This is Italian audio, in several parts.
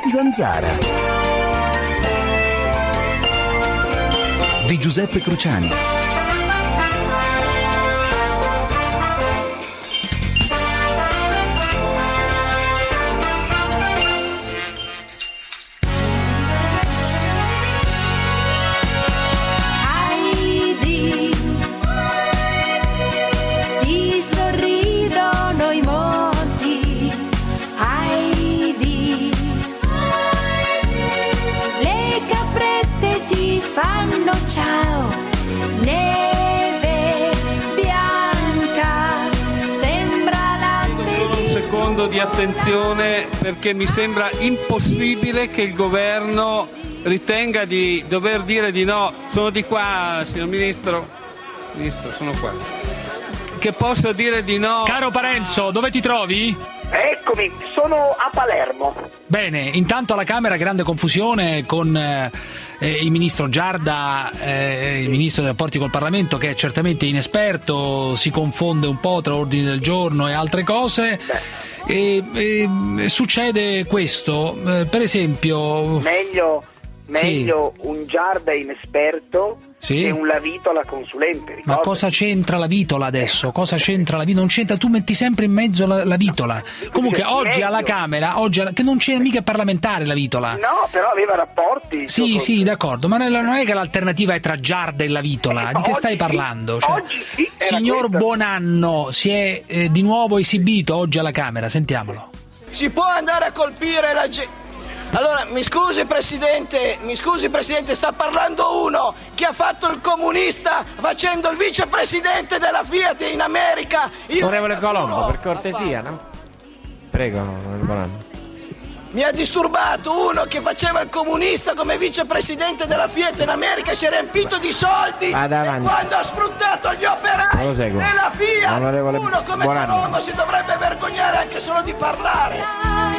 Zanzara di Giuseppe Cruciani. Ciao, neve bianca, sembra latte. Solo un secondo di attenzione, perché mi sembra impossibile che il governo ritenga di dover dire di no. Sono di qua, signor Ministro. Ministro, sono qua. Che posso dire di no. Caro Parenzo, dove ti trovi? Eccomi, sono a Palermo. Bene, intanto alla Camera grande confusione con il ministro Giarda, il ministro dei rapporti col Parlamento, che è certamente inesperto, si confonde un po' tra ordini del giorno e altre cose. E succede questo, per esempio... Meglio sì. Un Giarda inesperto sì. che un Lavitola consulente. Ma cosa c'entra la Vitola adesso? Cosa c'entra la Vitola? Non c'entra, tu metti sempre in mezzo la Vitola. No. Comunque oggi meglio. Alla Camera, che non c'è mica parlamentare la Vitola. No, però aveva rapporti. Sì, d'accordo, ma non è che l'alternativa è tra Giarda e la Vitola. Di che stai parlando? Cioè, oggi sì, signor Buonanno si è di nuovo esibito oggi alla Camera, sentiamolo. Si può andare a colpire la gente. Allora, mi scusi Presidente, sta parlando uno che ha fatto il comunista facendo il vicepresidente della Fiat in America. Onorevole Colombo, per cortesia, no? Prego, onorevole Colombo. Mi ha disturbato uno che faceva il comunista come vicepresidente della Fiat in America, si è riempito di soldi. E quando ha sfruttato gli operai della Fiat, uno come Colombo si dovrebbe vergognare anche solo di parlare.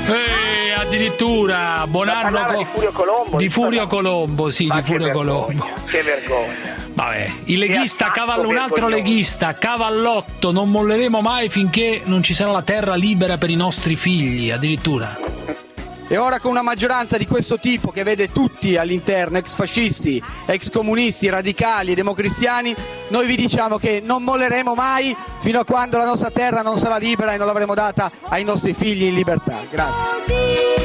Addirittura Buonanno di Furio Colombo, sì, di Furio Colombo. Che vergogna. Vabbè, il leghista un altro leghista, Cavallotto, non molleremo mai finché non ci sarà la terra libera per i nostri figli, addirittura. E ora con una maggioranza di questo tipo che vede tutti all'interno, ex fascisti, ex comunisti, radicali e democristiani, noi vi diciamo che non molleremo mai fino a quando la nostra terra non sarà libera e non l'avremo data ai nostri figli in libertà. Grazie.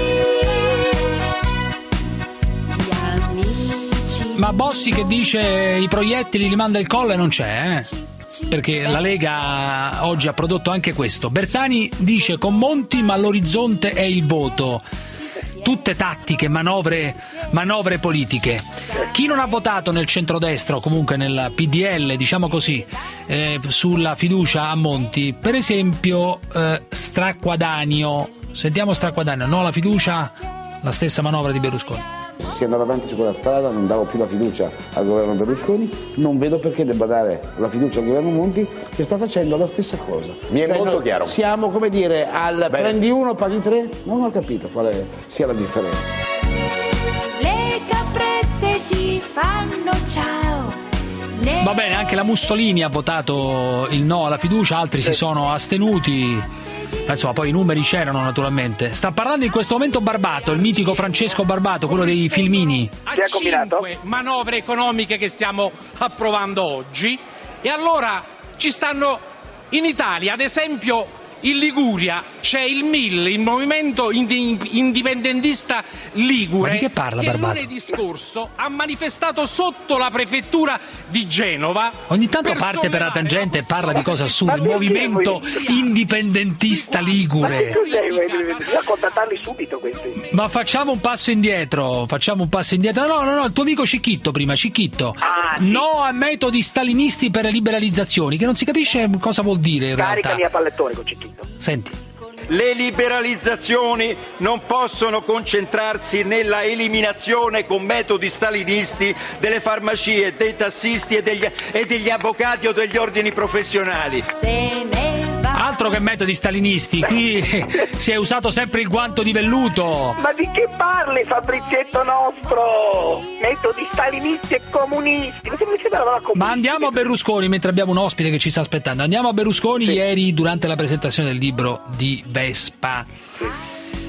Ma Bossi che dice i proiettili li manda il Colle non c'è, perché la Lega oggi ha prodotto anche questo. Bersani dice con Monti ma l'orizzonte è il voto. Tutte tattiche, manovre politiche. Chi non ha votato nel centrodestra o comunque nel PDL, diciamo così, sulla fiducia a Monti, per esempio Stracquadanio, sentiamo Stracquadanio, no alla fiducia, la stessa manovra di Berlusconi. Si è andato avanti su quella strada, non davo più la fiducia al governo Berlusconi, non vedo perché debba dare la fiducia al governo Monti, che sta facendo la stessa cosa. Mi è molto chiaro. Siamo, come dire, prendi uno, paghi tre, non ho capito quale sia la differenza. Le caprette ti fanno ciao. Va bene, anche la Mussolini ha votato il no alla fiducia, altri si sono astenuti. Insomma, poi i numeri c'erano naturalmente. Sta parlando in questo momento Barbato, il mitico Francesco Barbato, quello dei filmini. A 5 manovre economiche che stiamo approvando oggi, e allora ci stanno in Italia, ad esempio in Liguria c'è il MIL, il movimento indipendentista ligure. Ma di che parla Barbato? Lunedì scorso ha manifestato sotto la prefettura di Genova. Ogni tanto parte per la tangente e parla di cose assurde. Il movimento indipendentista ligure. Bisogna contattarli subito questi. Ma facciamo un passo indietro. No, il tuo amico Cicchitto prima, Cicchitto. Sì. No a metodi stalinisti per le liberalizzazioni, che non si capisce cosa vuol dire in realtà. Caricami a pallettone con Cicchitto. Senti. Le liberalizzazioni non possono concentrarsi nella eliminazione con metodi stalinisti delle farmacie, dei tassisti e degli avvocati o degli ordini professionali. Altro che metodi stalinisti, qui si è usato sempre il guanto di velluto. Ma di che parli, Fabrizietto nostro? Metodi stalinisti e comunisti. Ma andiamo a Berlusconi, mentre abbiamo un ospite che ci sta aspettando. Andiamo a Berlusconi, sì. Ieri durante la presentazione del libro di Vespa.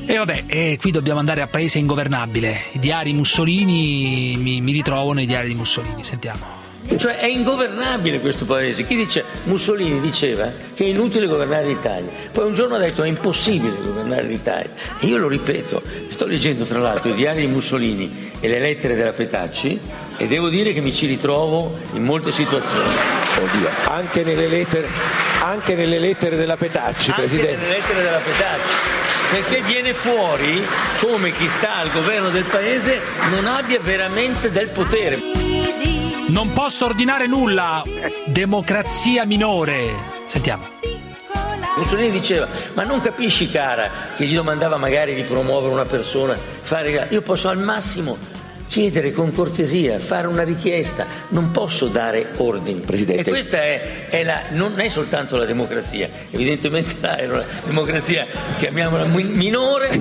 E vabbè, qui dobbiamo andare a paese ingovernabile. I diari Mussolini, mi ritrovo nei diari di Mussolini, sentiamo. Cioè è ingovernabile questo paese. Chi dice? Mussolini diceva che è inutile governare l'Italia, poi un giorno ha detto è impossibile governare l'Italia, e io lo ripeto. Sto leggendo tra l'altro i diari di Mussolini e le lettere della Petacci e devo dire che mi ci ritrovo in molte situazioni. Oddio, anche nelle lettere della Petacci, anche Presidente. Nelle lettere della Petacci, perché viene fuori come chi sta al governo del paese non abbia veramente del potere. Non posso ordinare nulla, democrazia minore. Sentiamo. Mussolini diceva, ma non capisci, cara, che gli domandava magari di promuovere una persona, io posso al massimo chiedere con cortesia, fare una richiesta, non posso dare ordini. Presidente. E questa non è soltanto la democrazia, evidentemente è una democrazia, chiamiamola minore,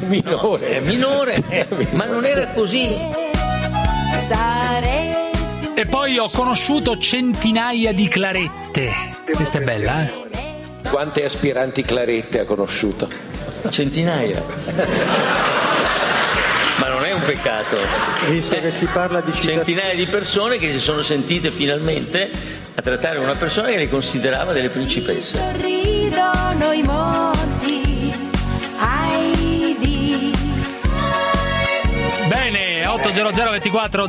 ma non era così. E poi ho conosciuto centinaia di clarette. Questa è bella, eh? Quante aspiranti clarette ha conosciuto? Centinaia. Ma non è un peccato. Visto che si parla di centinaia di persone che si sono sentite finalmente a trattare una persona che le considerava delle principesse. Sorridono i monti, Bene, 800 24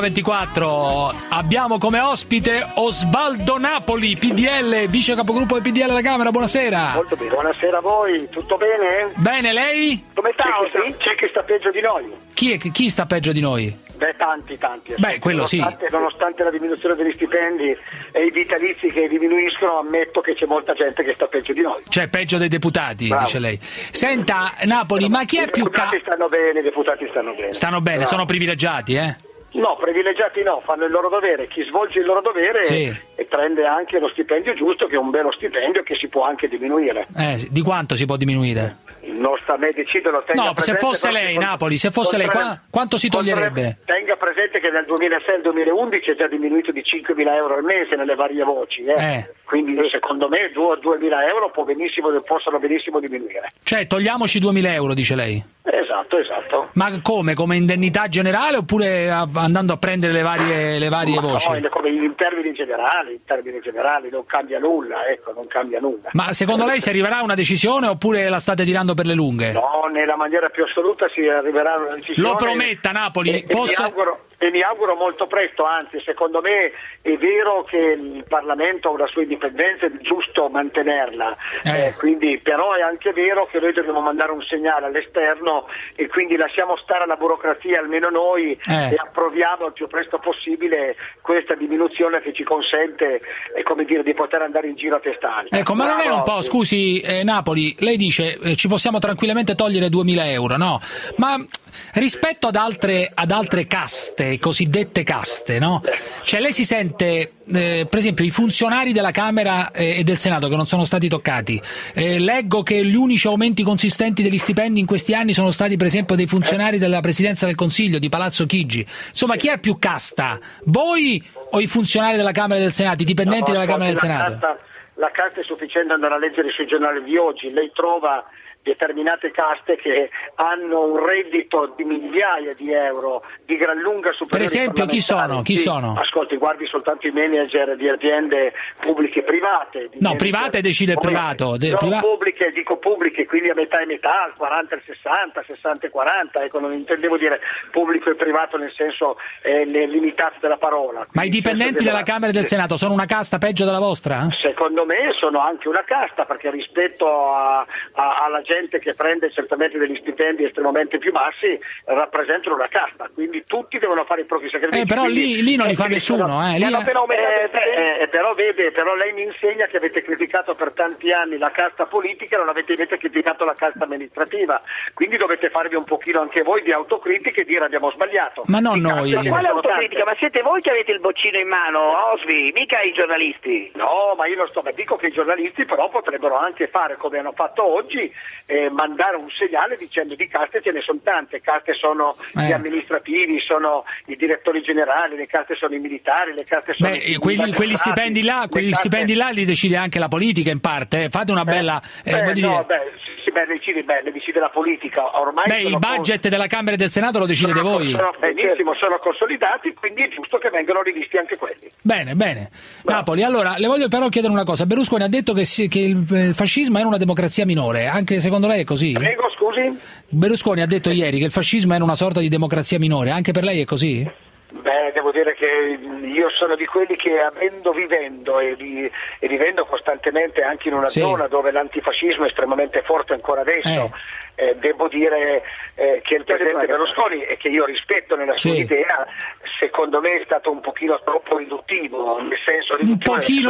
0024. Abbiamo come ospite Osvaldo Napoli, PDL, vice capogruppo del PDL alla Camera. Buonasera. Molto bene, buonasera a voi, tutto bene? Bene, lei? Come sta? C'è chi sta peggio di noi. Chi sta peggio di noi? Beh, tanti. Beh, quello sì. Nonostante la diminuzione degli stipendi e i vitalizi che diminuiscono, ammetto che c'è molta gente che sta peggio di noi. Cioè, peggio dei deputati, bravo, dice lei. Senta, Napoli, ma chi è più... I deputati stanno bene, i deputati stanno bene. Stanno bene, bravo. Sono privilegiati, eh? No, privilegiati no, fanno il loro dovere. Chi svolge il loro dovere sì, e prende anche lo stipendio giusto, che è un bello stipendio che si può anche diminuire. Di quanto si può diminuire? Non sta a me deciderlo. No, se fosse lei, Napoli, se fosse lei, quanto si toglierebbe? Tenga presente che nel 2006 al 2011 è già diminuito di 5.000 euro al mese nelle varie voci. Quindi secondo me 2.000 euro possono benissimo diminuire. Cioè togliamoci 2.000 euro, dice lei? Esatto. Ma come indennità generale oppure andando a prendere le varie voci? No, come in termini generali non cambia nulla, ecco, non cambia nulla. Ma secondo lei si arriverà a una decisione oppure la state tirando per le lunghe? No, nella maniera più assoluta si arriverà a una decisione. Lo prometta, Napoli. E mi auguro molto presto, anzi secondo me è vero che il Parlamento ha una sua indipendenza ed è giusto mantenerla, quindi, però è anche vero che noi dobbiamo mandare un segnale all'esterno e quindi lasciamo stare la burocrazia, almeno noi, e approviamo il più presto possibile questa diminuzione che ci consente di poter andare in giro a testa alta. Ecco, ma non è un po', scusi Napoli, lei dice ci possiamo tranquillamente togliere 2.000 euro, no? Ma rispetto ad altre caste, cosiddette caste, no? Cioè lei si sente, per esempio, i funzionari della Camera e del Senato che non sono stati toccati, leggo che gli unici aumenti consistenti degli stipendi in questi anni sono stati per esempio dei funzionari della Presidenza del Consiglio, di Palazzo Chigi. Insomma, chi è più casta? Voi o i funzionari della Camera e del Senato, i dipendenti della Camera e del Senato? La casta è sufficiente andare a leggere sui giornali di oggi, lei trova determinate caste che hanno un reddito di migliaia di euro, di gran lunga superiore. Per esempio, chi sono? Ascolti, guardi soltanto i manager di aziende pubbliche e private. Private decide il privato. Pubbliche, quindi a metà e metà, al 40 al 60, 60 e 40, ecco, non intendevo dire pubblico e privato nel senso limitato della parola. Ma i dipendenti della Camera e del Senato sono una casta peggio della vostra? Secondo me sono anche una casta, perché rispetto alla gente che prende certamente degli stipendi estremamente più bassi rappresentano una casta, quindi tutti devono fare i propri sacrifici. Però lì non li fa nessuno. Però lei mi insegna che avete criticato per tanti anni la casta politica e non avete criticato la casta amministrativa, quindi dovete farvi un pochino anche voi di autocritica e dire abbiamo sbagliato. Ma non noi. Quale autocritica? Ma siete voi che avete il boccino in mano, Osvi, mica i giornalisti. No, ma io non dico che i giornalisti però potrebbero anche fare come hanno fatto oggi, mandare un segnale dicendo di caste ce ne sono tante. Caste sono gli amministrativi, sono i direttori generali, le caste sono i militari, le caste sono quegli stipendi là li decide anche la politica in parte. Fate una bella le decide la politica. Ormai il budget della Camera e del Senato lo decidete voi. Sono consolidati, quindi è giusto che vengano rivisti anche quelli. Bene. Napoli, allora, le voglio però chiedere una cosa. Berlusconi ha detto che il fascismo era una democrazia minore, anche secondo lei è così? Prego, scusi? Berlusconi ha detto ieri che il fascismo era una sorta di democrazia minore, anche per lei è così? Beh, devo dire che io sono di quelli che vivendo costantemente anche in una zona dove l'antifascismo è estremamente forte ancora adesso, devo dire che il presidente Berlusconi, e che io rispetto nella sua idea, secondo me è stato un pochino troppo riduttivo, nel senso riduttivo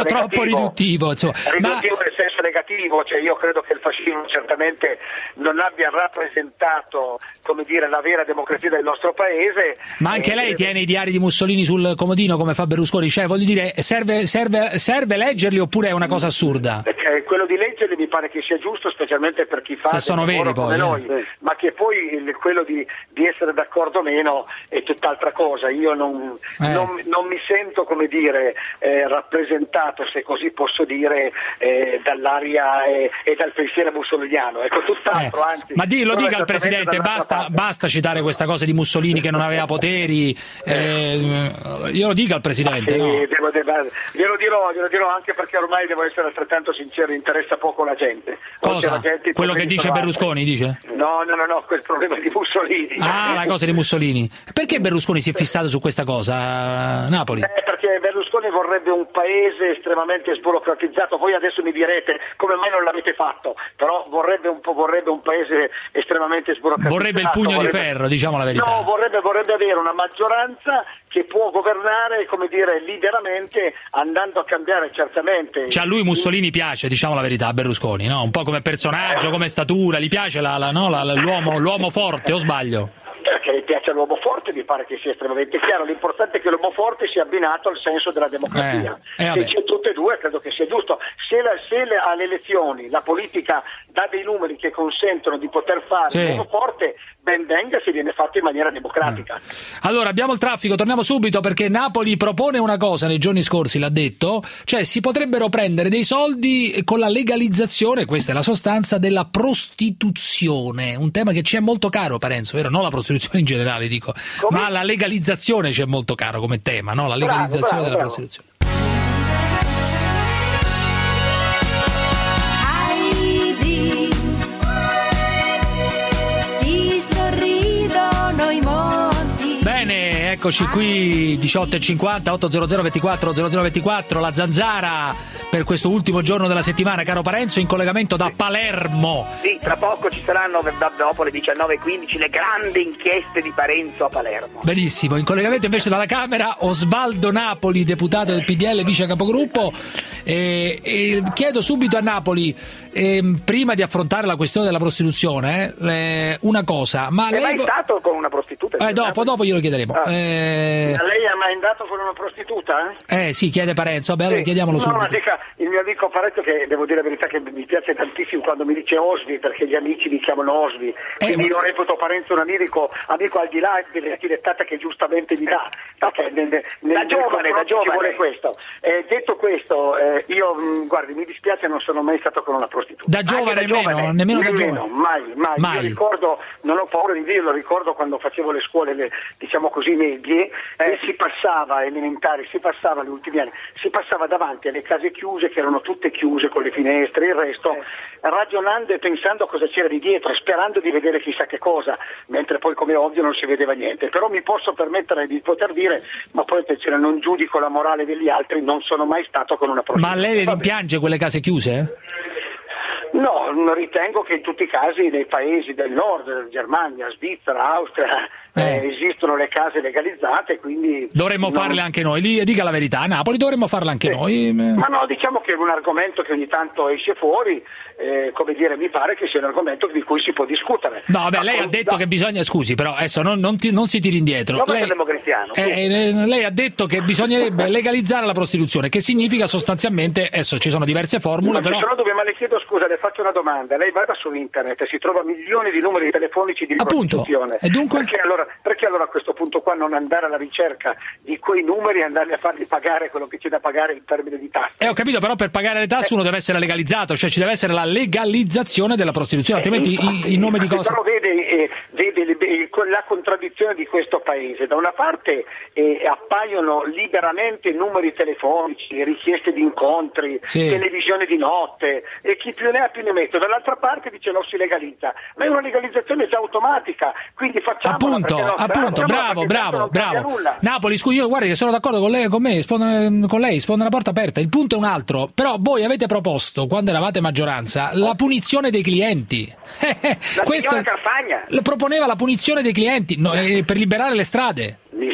nel senso negativo, cioè io credo che il fascismo certamente non abbia rappresentato, come dire, la vera democrazia del nostro paese. Ma anche lei tiene i diari di Mussolini sul comodino come fa Berlusconi, cioè voglio dire, serve leggerli oppure è una cosa assurda? Quello di leggerli mi pare che sia giusto, specialmente per chi fa se sono veri poi, noi, ma che poi quello di essere d'accordo o meno è tutt'altra cosa. Io non mi sento, come dire, rappresentato, se così posso dire, dall'aria e dal pensiero mussoliniano. Ecco, tutt'altro, anzi. Ma lo dica al Presidente, basta citare questa cosa di Mussolini che non aveva poteri. Io lo dica al Presidente. Sì, no? glielo dirò anche perché ormai devo essere altrettanto sincero, interessa poco la gente. Cosa? Quello che dice Berlusconi, dice? No, quel problema di Mussolini. La cosa di Mussolini. Perché Berlusconi si è fissato su questa cosa, Napoli? Perché Berlusconi vorrebbe un paese estremamente sburocratizzato. Voi adesso mi direte come mai non l'avete fatto, però vorrebbe un paese estremamente sburocratizzato. Vorrebbe il pugno di ferro, diciamo la verità. No, vorrebbe avere una maggioranza che può governare, come dire, liberamente, andando a cambiare certamente. Cioè a lui Mussolini piace, diciamo la verità, a Berlusconi, no? Un po' come personaggio, come statura, gli piace l'uomo forte, o sbaglio? Perché gli piace l'uomo forte, mi pare che sia estremamente chiaro. L'importante è che l'uomo forte sia abbinato al senso della democrazia. Se c'è tutte e due, credo che sia giusto. Se alle elezioni la politica dà dei numeri che consentono di poter fare l'uomo forte, ben venga se viene fatto in maniera democratica. Allora, abbiamo il traffico, torniamo subito perché Napoli propone una cosa nei giorni scorsi, l'ha detto, cioè si potrebbero prendere dei soldi con la legalizzazione, questa è la sostanza, della prostituzione, un tema che ci è molto caro, Parenzo, vero? Non la prostituzione in generale, dico, ma la legalizzazione ci è molto caro come tema, no? La legalizzazione della prostituzione. Bene, eccoci qui, 18.50, 800 24 0024, la Zanzara per questo ultimo giorno della settimana, caro Parenzo, in collegamento da Palermo. Sì, tra poco ci saranno, dopo le 19.15, le grandi inchieste di Parenzo a Palermo. Benissimo, in collegamento invece dalla Camera, Osvaldo Napoli, deputato del PDL, vice capogruppo. Chiedo subito a Napoli, prima di affrontare la questione della prostituzione, una cosa. Ma lei è mai stato con una prostituta? Dopo glielo chiederemo. Ma lei è mai andato con una prostituta? Sì, chiede Parenzo, vabbè, allora chiediamolo subito. Ma dica, il mio amico Parenzo, che devo dire la verità che mi piace tantissimo quando mi dice Osvi, perché gli amici mi chiamano Osvi, quindi io reputo Parenzo un amico al di là delle direttata che giustamente mi dà, perché da giovane ci vuole questo. Detto questo, io guardi, mi dispiace, non sono mai stato con una prostituta. Da giovane nemmeno da giovane? Mai. Io ricordo, non ho paura di dirlo, ricordo quando facevo le scuole, diciamo così, medie, e si passava, elementari, si passava negli ultimi anni, si passava davanti alle case chiuse, che erano tutte chiuse con le finestre, il resto, ragionando e pensando a cosa c'era di dietro, sperando di vedere chissà che cosa, mentre poi, come ovvio, non si vedeva niente. Però mi posso permettere di poter dire, ma poi attenzione, non giudico la morale degli altri, non sono mai stato con una prostituta. Ma lei le rimpiange quelle case chiuse? No, ritengo che in tutti i casi nei paesi del nord, Germania, Svizzera, Austria, esistono le case legalizzate, quindi dovremmo farle anche noi. Dica la verità, a Napoli dovremmo farle anche noi. Ma no, diciamo che è un argomento che ogni tanto esce fuori, come dire, mi pare che sia un argomento di cui si può discutere. No, vabbè, lei ha detto che bisogna, scusi, però adesso non si tiri indietro. Lei, democristiano, lei ha detto che bisognerebbe legalizzare la prostituzione, che significa sostanzialmente, adesso ci sono diverse formule, però ci sono dubbi, ma le chiedo scusa, le faccio una domanda, lei vada su internet e si trova milioni di numeri telefonici di prostituzione. E dunque? Perché allora a questo punto qua non andare alla ricerca di quei numeri e andarli a farli pagare quello che c'è da pagare in termini di tasse? Ho capito, però per pagare le tasse uno deve essere legalizzato, cioè ci deve essere la legalizzazione della prostituzione, altrimenti in nome di cosa? Però vede la contraddizione di questo paese. Da una parte appaiono liberamente numeri telefonici, richieste di incontri, televisione di notte, e chi più ne ha più ne mette. Dall'altra parte dice non si legalizza, ma è una legalizzazione già automatica, quindi facciamola. Appunto, bravo. Napoli, scusi, io guardi che sono d'accordo con lei, con me, sfonda una porta aperta. Il punto è un altro, però voi avete proposto, quando eravate maggioranza, la punizione dei clienti. Questo Carfagna proponeva la punizione dei clienti per liberare le strade. Mi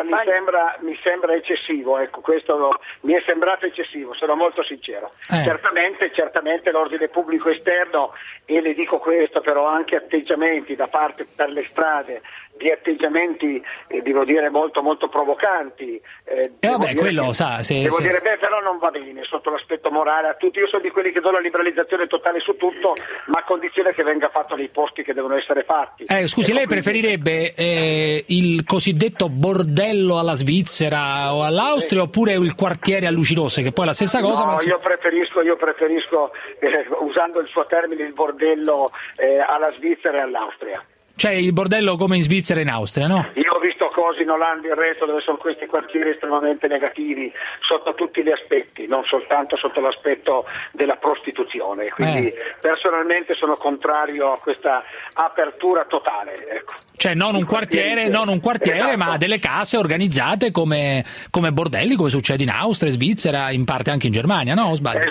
sembra eccessivo, ecco, questo mi è sembrato eccessivo, sono molto sincero. Certamente l'ordine pubblico esterno, e le dico questo, però anche atteggiamenti da parte per le strade, di atteggiamenti devo dire molto molto provocanti. Però non va bene sotto l'aspetto morale a tutti. Io sono di quelli che do la liberalizzazione totale su tutto, ma a condizione che venga fatto nei posti che devono essere fatti. Scusi, lei preferirebbe il cosiddetto bordello alla Svizzera o all'Austria, oppure il quartiere a luci rosse, che poi è la stessa cosa? No, io preferisco usando il suo termine, il bordello alla Svizzera e all'Austria. Cioè il bordello come in Svizzera e in Austria, no? Io ho visto cose in Olanda e il resto dove sono questi quartieri estremamente negativi sotto tutti gli aspetti, non soltanto sotto l'aspetto della prostituzione. Quindi personalmente sono contrario a questa apertura totale. Ecco. Cioè non un quartiere, esatto, ma delle case organizzate come bordelli, come succede in Austria, Svizzera, in parte anche in Germania, no? O sbaglio?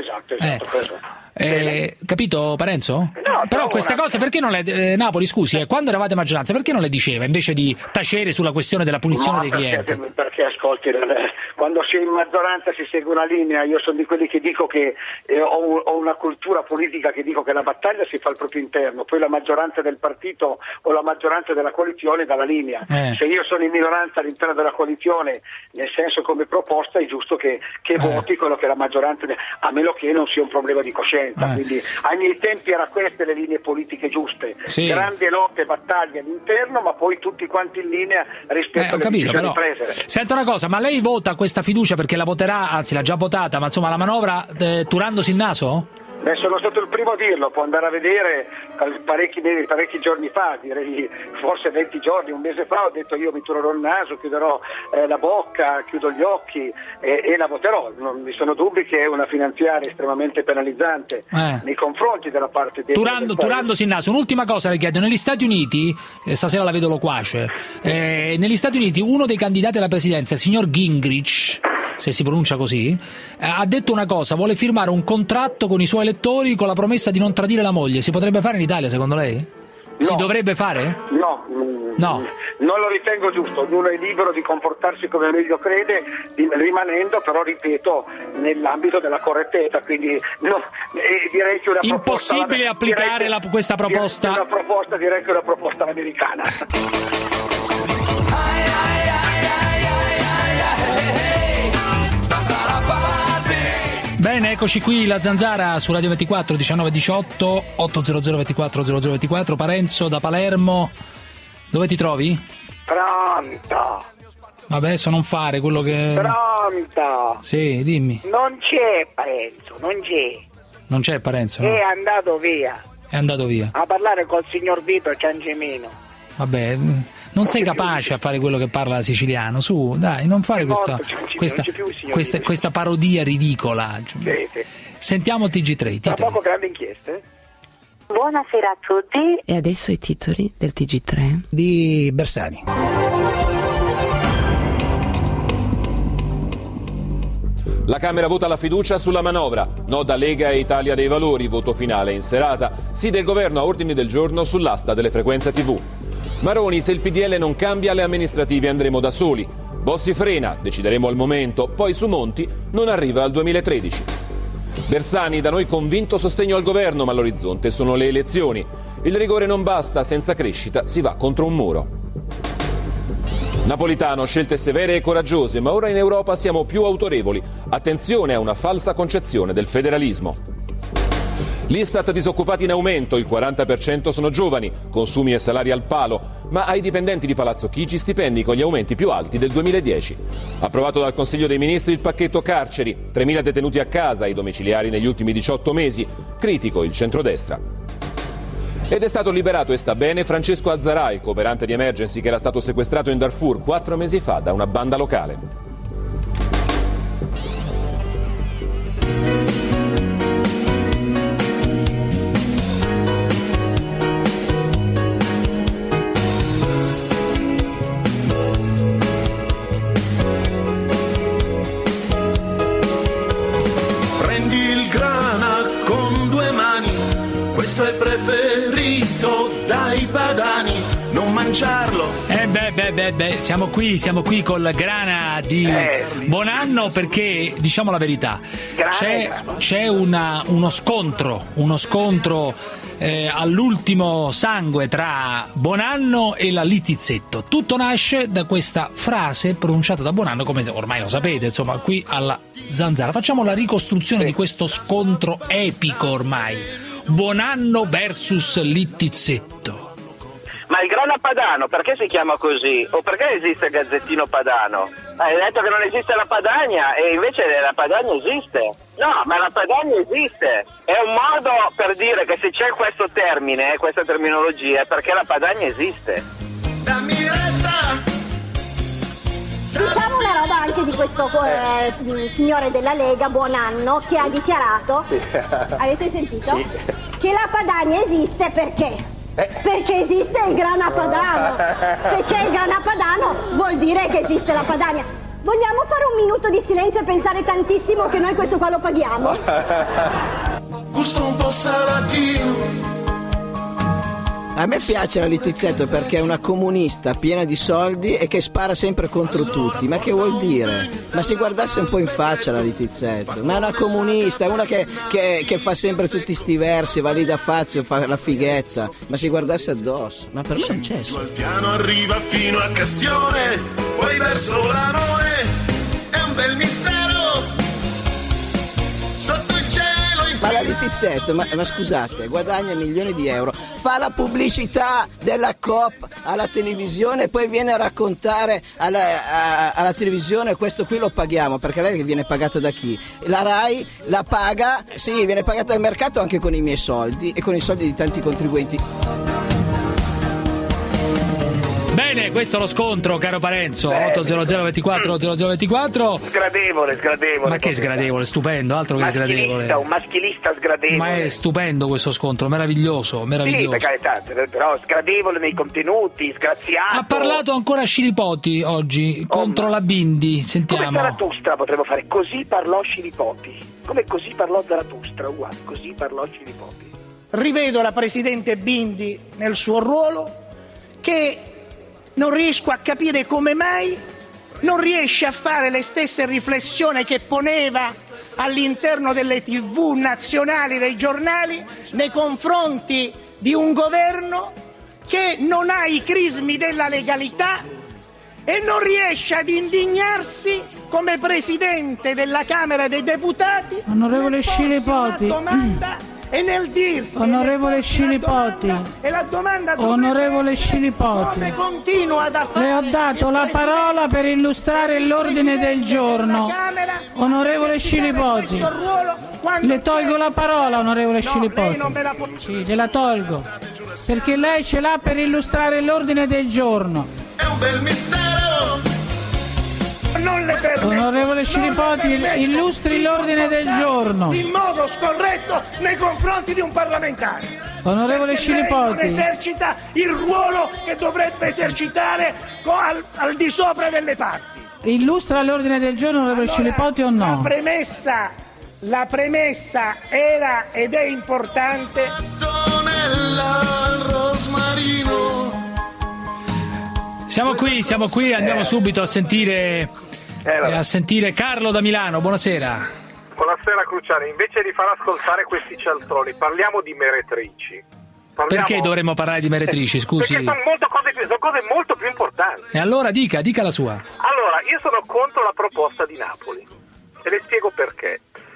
Esatto. Capito Parenzo? No, però queste cose perché non le Napoli, scusi, quando eravate maggioranza perché non le diceva invece di tacere sulla questione della punizione dei clienti? Perché ascolti, quando si è in maggioranza si segue una linea. Io sono di quelli che dico che ho una cultura politica che dico che la battaglia si fa al proprio interno, poi la maggioranza del partito o la maggioranza della coalizione dà la linea. Se io sono in minoranza all'interno della coalizione, nel senso come proposta, è giusto che voti quello che la maggioranza, a meno che non sia un problema di coscienza. Quindi ai miei tempi erano queste le linee politiche giuste, grandi lotte e battaglie all'interno, ma poi tutti quanti in linea rispetto alle decisioni prese. Senta una cosa, ma lei vota questa fiducia perché la voterà, anzi l'ha già votata, ma insomma la manovra turandosi il naso? Beh, sono stato il primo a dirlo, può andare a vedere parecchi giorni fa, direi forse 20 giorni, un mese fa, ho detto io mi turerò il naso, chiuderò la bocca, chiudo gli occhi e la voterò. Non vi sono dubbi che è una finanziaria estremamente penalizzante nei confronti della parte di turandosi il naso. Un'ultima cosa le chiedo, negli Stati Uniti, stasera la vedo loquace, negli Stati Uniti uno dei candidati alla presidenza, il signor Gingrich, se si pronuncia così, ha detto una cosa, vuole firmare un contratto con i suoi elettori con la promessa di non tradire la moglie. Si potrebbe fare in Italia secondo lei? No. Si dovrebbe fare? No, non lo ritengo giusto. Ognuno è libero di comportarsi come meglio crede, rimanendo però, ripeto, nell'ambito della correttezza. Quindi direi che una impossibile applicare questa proposta. Direi che è una proposta americana. Bene, eccoci qui, la Zanzara su Radio 24 1918 800 24 0024. Parenzo da Palermo, dove ti trovi? Pronto. Vabbè, adesso non fare quello che... Pronto. Sì, dimmi. Non c'è Parenzo, non c'è Parenzo, no? È andato via a parlare col signor Vito Ciancimino. Vabbè, non sei capace a fare quello che parla siciliano, su, dai, non fare questa parodia ridicola. Sentiamo il TG3. Tra poco grandi inchieste. Buonasera a tutti. E adesso i titoli del TG3 di Bersani. La Camera vota la fiducia sulla manovra. No da Lega e Italia dei Valori, voto finale in serata. Sì del governo a ordini del giorno sull'asta delle frequenze TV. Maroni, se il PDL non cambia, alle amministrative andremo da soli. Bossi frena, decideremo al momento, poi su Monti non arriva al 2013. Bersani, da noi convinto sostegno al governo, ma l'orizzonte sono le elezioni. Il rigore non basta, senza crescita si va contro un muro. Napolitano, scelte severe e coraggiose, ma ora in Europa siamo più autorevoli. Attenzione a una falsa concezione del federalismo. L'Istat disoccupati in aumento, il 40% sono giovani, consumi e salari al palo, ma ai dipendenti di Palazzo Chigi stipendi con gli aumenti più alti del 2010. Approvato dal Consiglio dei Ministri il pacchetto carceri, 3.000 detenuti a casa, i domiciliari negli ultimi 18 mesi, critico il centrodestra. Ed è stato liberato e sta bene Francesco Azzarà, il cooperante di Emergency che era stato sequestrato in Darfur 4 mesi fa da una banda locale. Questo è preferito dai padani, non mangiarlo. Siamo qui col Grana di Buonanno perché, diciamo la verità, c'è uno scontro all'ultimo sangue tra Buonanno e la Littizzetto. Tutto nasce da questa frase pronunciata da Buonanno, come ormai lo sapete, insomma, qui alla Zanzara. Facciamo la ricostruzione di questo scontro epico ormai. Buonanno versus Littizzetto. Ma il Grana Padano perché si chiama così? O perché esiste il Gazzettino Padano? Hai detto che non esiste la Padania e invece la Padania esiste. No, ma la Padania esiste. È un modo per dire che se c'è questo termine, questa terminologia, è perché la Padania esiste. Diciamo una roba anche di questo signore della Lega, Buonanno, che ha dichiarato, avete sentito? Sì. Che la Padania esiste perché? Perché esiste il Grana Padano. Se c'è il Grana Padano vuol dire che esiste la Padania. Vogliamo fare un minuto di silenzio e pensare tantissimo che noi questo qua lo paghiamo? Gusto un po' salatino. A me piace la Littizzetto perché è una comunista piena di soldi e che spara sempre contro tutti. Ma che vuol dire? Ma si guardasse un po' in faccia la Littizzetto. Ma è una comunista, è una che fa sempre tutti sti versi, va lì da Fazio, fa la fighetta. Ma si guardasse addosso. Ma per me non c'è. Giù al piano arriva fino a Castione, poi verso la Noe. È un bel mistero. Sotto il cielo. Ma la Littizzetto, ma scusate, guadagna milioni di euro, fa la pubblicità della Coop alla televisione e poi viene a raccontare alla televisione questo qui lo paghiamo, perché lei viene pagata da chi? La Rai la paga, sì, viene pagata dal mercato anche con i miei soldi e con i soldi di tanti contribuenti. Bene, questo è lo scontro, caro Parenzo. 80024 0024. Sgradevole. Ma che sgradevole, stupendo, altro che sgradevole. Un maschilista sgradevole. Ma è stupendo questo scontro, meraviglioso. Sì, per carità, però sgradevole nei contenuti, sgraziato. Ha parlato ancora Scilipoti oggi contro la Bindi, sentiamo. Come Zarathustra potremmo fare, così parlò Scilipoti. Come così parlò Zarathustra, uguale, così parlò Scilipoti. Rivedo la Presidente Bindi nel suo ruolo, che non riesco a capire come mai non riesce a fare le stesse riflessioni che poneva all'interno delle TV nazionali, dei giornali, nei confronti di un governo che non ha i crismi della legalità e non riesce ad indignarsi come Presidente della Camera dei Deputati. Onorevole Scilipoti. E nel dirsi, onorevole Scilipoti, onorevole Scilipoti, come continua ad affrontare. Le ho dato la parola per illustrare l'ordine del giorno. Onorevole Scilipoti, le tolgo la parola, onorevole Scilipoti. Sì, gliela tolgo, perché lei ce l'ha per illustrare l'ordine del giorno. È un bel mistero. Non le permetto. Onorevole Scilipoti, illustri l'ordine del giorno. In modo scorretto nei confronti di un parlamentare. Onorevole Scilipoti. Non esercita il ruolo che dovrebbe esercitare al di sopra delle parti. Illustra l'ordine del giorno, onorevole Scilipoti, o no? La premessa era ed è importante. Siamo qui, andiamo subito a sentire Carlo da Milano. Buonasera. Buonasera Cruciani, invece di far ascoltare questi cialtroni parliamo di meretrici. Perché dovremmo parlare di meretrici, scusi? Perché sono cose molto più importanti. E allora dica la sua. Allora, io sono contro la proposta di Napoli e le spiego perché.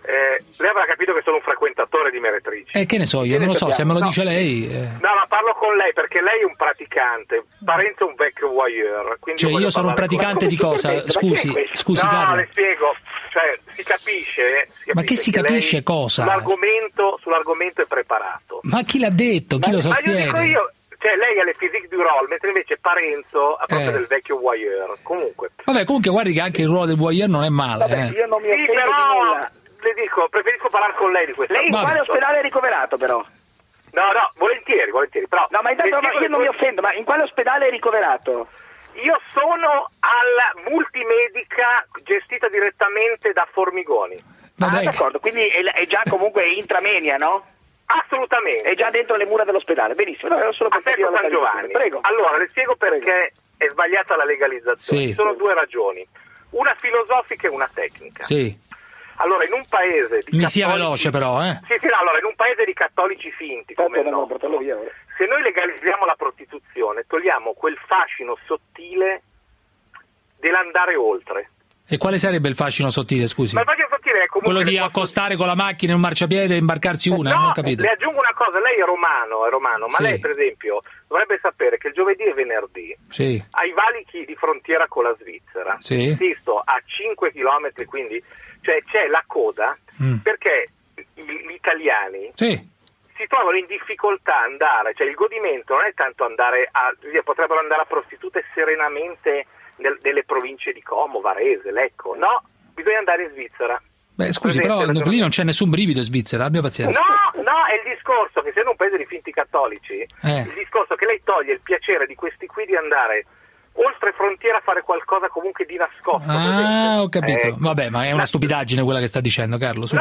Lei avrà capito che sono un frequentatore di meretrici. Che ne so io, non lo so, se me lo dice lei. No, ma parlo con lei perché lei è un praticante, Parenzo è un vecchio voyeur. Cioè io sono un praticante di cosa? Scusi no, Carlo. Le spiego, cioè si capisce ma che si capisce cosa? Sull'argomento è preparato. Ma chi l'ha detto? Chi lo sostiene? Ma io, cioè lei ha le physique du role, mentre invece Parenzo ha proprio del vecchio voyeur. Comunque guardi che anche il ruolo del voyeur non è male. Vabbè, io non mi offendo di nulla. Le dico, preferisco parlare con lei di questo. Lei in quale ospedale è ricoverato però? No, volentieri, però. No, ma intanto io non mi offendo, ma in quale ospedale è ricoverato? Io sono alla multimedica gestita direttamente da Formigoni. D'accordo, quindi è già comunque intramenia, no? Assolutamente. È già dentro le mura dell'ospedale, benissimo. No, solo per San Giovanni. Prego. Allora, le spiego perché è sbagliata la legalizzazione. Ci sono due ragioni, una filosofica e una tecnica. Sì. Allora, in un paese di sia veloce però, Sì, allora, in un paese di cattolici finti come il nostro, se noi legalizziamo la prostituzione, togliamo quel fascino sottile dell'andare oltre. E quale sarebbe il fascino sottile, scusi? Ma il fascino sottile è comunque quello di accostare con la macchina in un marciapiede e imbarcarsi una, non ho capito. Le aggiungo una cosa, lei è romano, ma lei per esempio dovrebbe sapere che il giovedì e venerdì ai valichi di frontiera con la Svizzera, insisto, a 5 chilometri, quindi cioè c'è la coda perché gli italiani si trovano in difficoltà a andare, cioè il godimento non è tanto andare potrebbero andare a prostitute serenamente nelle province di Como, Varese, Lecco, no, bisogna andare in Svizzera. Beh, scusi, però lì non c'è nessun brivido in Svizzera, abbia pazienza. No, è il discorso che essendo un paese di finti cattolici, il discorso che lei toglie il piacere di questi qui di andare oltre frontiera a fare qualcosa comunque di nascosto. Ho capito. Vabbè, ma è una stupidaggine quella che sta dicendo, Carlo. Su. No.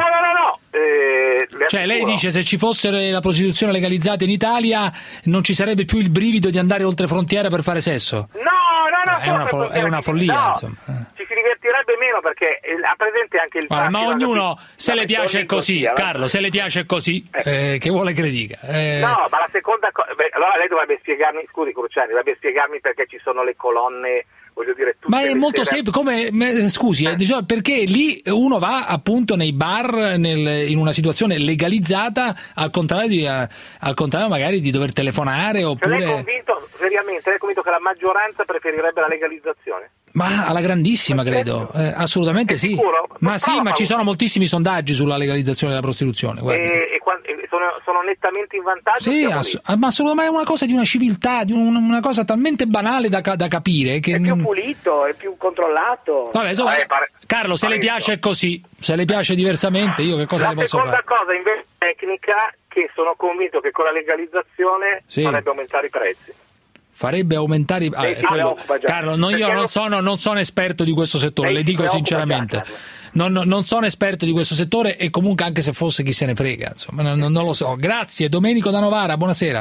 Cioè lei dice se ci fosse la prostituzione legalizzata in Italia non ci sarebbe più il brivido di andare oltre frontiera per fare sesso? No, è una follia, insomma. Ci si divertirebbe meno perché ha presente anche il ma ognuno se le piace così, Carlo, se le piace così, che vuole che le dica? No, ma la seconda cosa, allora lei dovrebbe spiegarmi, scusi Cruciani, dovrebbe spiegarmi perché ci sono le colonne, voglio dire, tutte. Ma è molto semplice, scusi, diciamo, perché lì uno va appunto nei bar in una situazione legalizzata, al contrario magari di dover telefonare oppure. Lei è convinto che la maggioranza preferirebbe la legalizzazione? Ma alla grandissima, credo, assolutamente sì. Sicuro? Ma ma ci sono moltissimi sondaggi sulla legalizzazione della prostituzione. E sono nettamente in vantaggio? Sì, ma assolutamente è una cosa di una civiltà, di una cosa talmente banale da capire che è più pulito, è più controllato. Vabbè, insomma, Carlo, se le piace così, se le piace diversamente, io che cosa le posso fare? La seconda cosa invece tecnica, che sono convinto che con la legalizzazione farebbe aumentare i prezzi. Farebbe aumentare Carlo, io non sono esperto di questo settore, le dico sinceramente. Non sono esperto di questo settore e comunque anche se fosse chi se ne frega, insomma, non lo so. Grazie, Domenico da Novara, buonasera.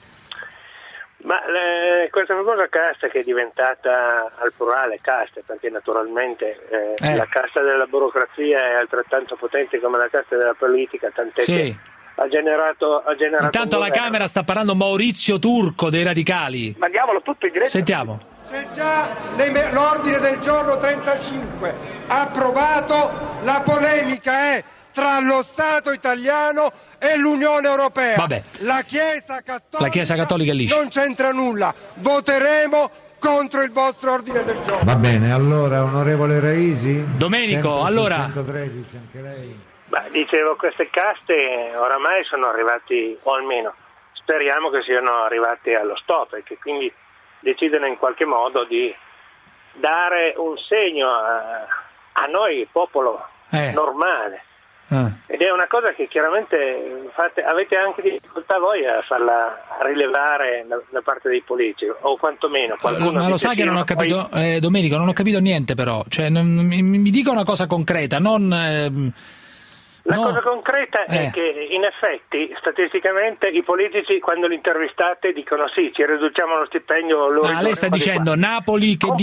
Ma questa famosa casta che è diventata al plurale caste, perché naturalmente la casta della burocrazia è altrettanto potente come la casta della politica, tant'è che ha generato intanto alla Camera sta parlando Maurizio Turco dei Radicali. Mandiamolo tutto in diretta. Sentiamo. C'è già l'ordine del giorno 35 approvato, la polemica è tra lo Stato italiano e l'Unione Europea. Vabbè. La Chiesa Cattolica è liscia. Non c'entra nulla, voteremo contro il vostro ordine del giorno. Va bene, allora onorevole Raisi. Domenico, allora 113, anche lei. Ma dicevo, queste caste oramai sono arrivati, o almeno speriamo che siano arrivati allo stop e che quindi decidano in qualche modo di dare un segno a noi, popolo normale. Ed è una cosa che chiaramente avete anche difficoltà voi a farla rilevare da parte dei politici, o quantomeno qualcuno. Ma lo sa che non ho capito, Domenico, non ho capito niente però, cioè mi dica una cosa concreta, non. La cosa concreta è che in effetti statisticamente i politici quando li intervistate dicono sì, ci riduciamo lo stipendio. Lei sta dicendo Napoli che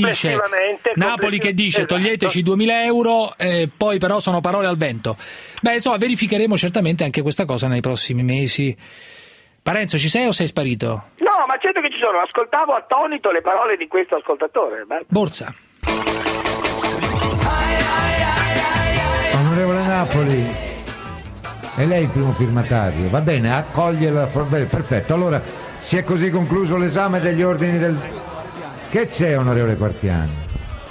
dice toglieteci 2.000 euro, poi però sono parole al vento. Beh, insomma, verificheremo certamente anche questa cosa nei prossimi mesi. Parenzo, ci sei o sei sparito? No, ma certo che ci sono, ascoltavo attonito le parole di questo ascoltatore. Borsa. Onorevole Napoli. È lei il primo firmatario, va bene, accoglie la... Perfetto, allora si è così concluso l'esame degli ordini del... Che c'è, onorevole Quartiani?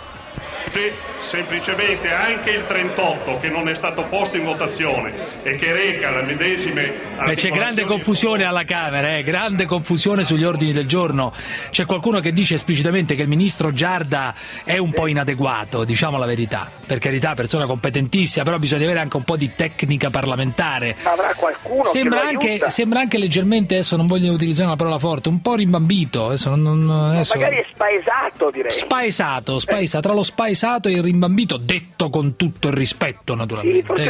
Semplicemente anche il 38 che non è stato posto in votazione e che reca le medesime c'è grande confusione alla Camera, grande confusione sugli ordini del giorno. C'è qualcuno che dice esplicitamente che il ministro Giarda è un po' inadeguato, diciamo la verità, per carità, persona competentissima, però bisogna avere anche un po' di tecnica parlamentare. Avrà qualcuno sembra che lo aiuta. Sembra anche leggermente, adesso non voglio utilizzare una parola forte, un po' rimbambito, adesso magari è spaesato, direi. Spaesato, tra lo spaesato e il rimbambito, detto con tutto il rispetto, naturalmente. Sì, forse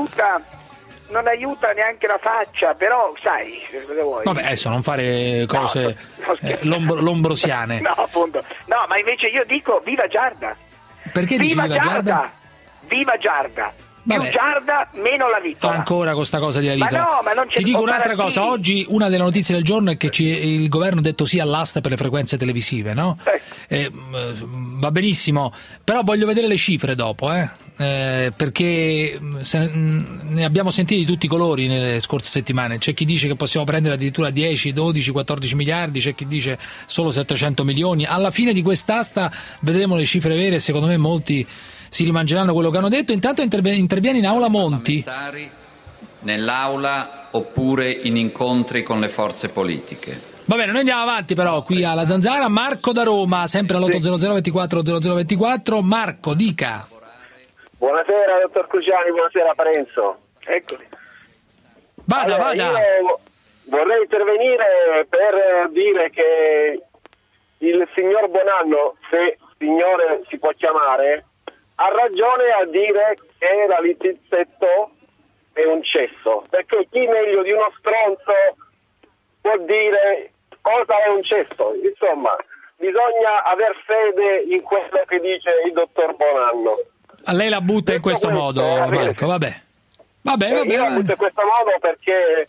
non aiuta neanche la faccia, però sai, cosa vuoi? Vabbè, adesso non fare cose lombrosiane. No, appunto. No, ma invece io dico viva Giarda. Perché dici viva Giarda? Viva Giarda. Vabbè. Più Giarda, meno la vita. Ancora con sta cosa di Alito. Ma no, ma non c'è. Ti dico un'altra cosa, oggi una delle notizie del giorno è che il governo ha detto sì all'asta per le frequenze televisive, no? Va benissimo, però voglio vedere le cifre dopo, perché ne abbiamo sentiti di tutti i colori nelle scorse settimane. C'è chi dice che possiamo prendere addirittura 10, 12, 14 miliardi, c'è chi dice solo 700 milioni. Alla fine di quest'asta vedremo le cifre vere e secondo me molti si rimangeranno quello che hanno detto. Intanto interviene in aula Monti. Nell'aula oppure in incontri con le forze politiche. Va bene, noi andiamo avanti però qui alla Zanzara. Marco da Roma, sempre all'800 24 0024. Marco, dica. Buonasera dottor Cruciani, buonasera Parenzo. Eccoli. Vada. Io vorrei intervenire per dire che il signor Bonanno, se signore si può chiamare, ha ragione a dire che la Littizzetto è un cesso, perché chi meglio di uno stronzo può dire cosa è un cesso? Insomma, bisogna aver fede in quello che dice il dottor Bonanno. A lei la butta in questo modo, Marco, vabbè. Io la butto in questo modo perché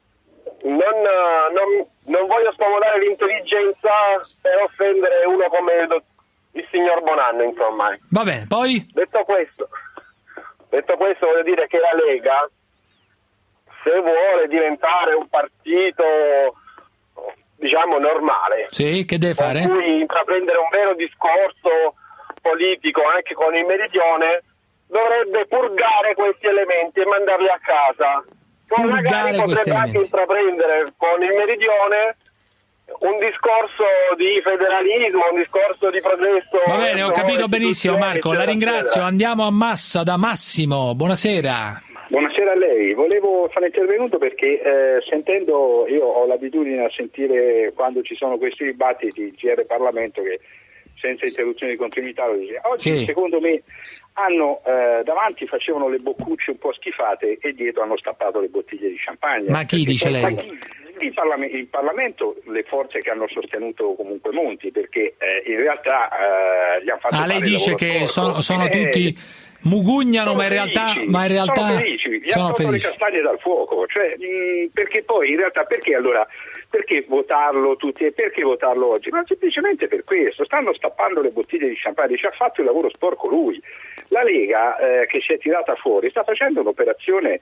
non voglio scomodare l'intelligenza per offendere uno come il signor Bonanno, insomma. Va bene, poi? Detto questo, voglio dire che la Lega, se vuole diventare un partito, diciamo, normale, sì, che deve fare? Con cui intraprendere un vero discorso politico anche con il Meridione, dovrebbe purgare questi elementi e mandarli a casa. Poi magari potrebbe anche intraprendere con il Meridione un discorso di federalismo, un discorso di progresso. Va bene, ho capito benissimo Marco, la ringrazio. Andiamo a Massa da Massimo, buonasera. Buonasera a lei, volevo fare intervenuto perché sentendo, io ho l'abitudine a sentire quando ci sono questi dibattiti il GR Parlamento che senza interruzione di continuità lo dice. Oggi sì. Secondo me hanno davanti facevano le boccucce un po' schifate e dietro hanno stappato le bottiglie di champagne. Ma chi dice lei? In Parlamento le forze che hanno sostenuto comunque Monti, perché in realtà gli hanno fatto lei dice che sono tutti mugugnano, ma in realtà sono felici, gli hanno tolto le castagne dal fuoco, cioè, perché poi in realtà perché votarlo tutti e perché votarlo oggi? Ma semplicemente per questo, stanno stappando le bottiglie di champagne, ci ha fatto il lavoro sporco lui. La Lega che si è tirata fuori sta facendo un'operazione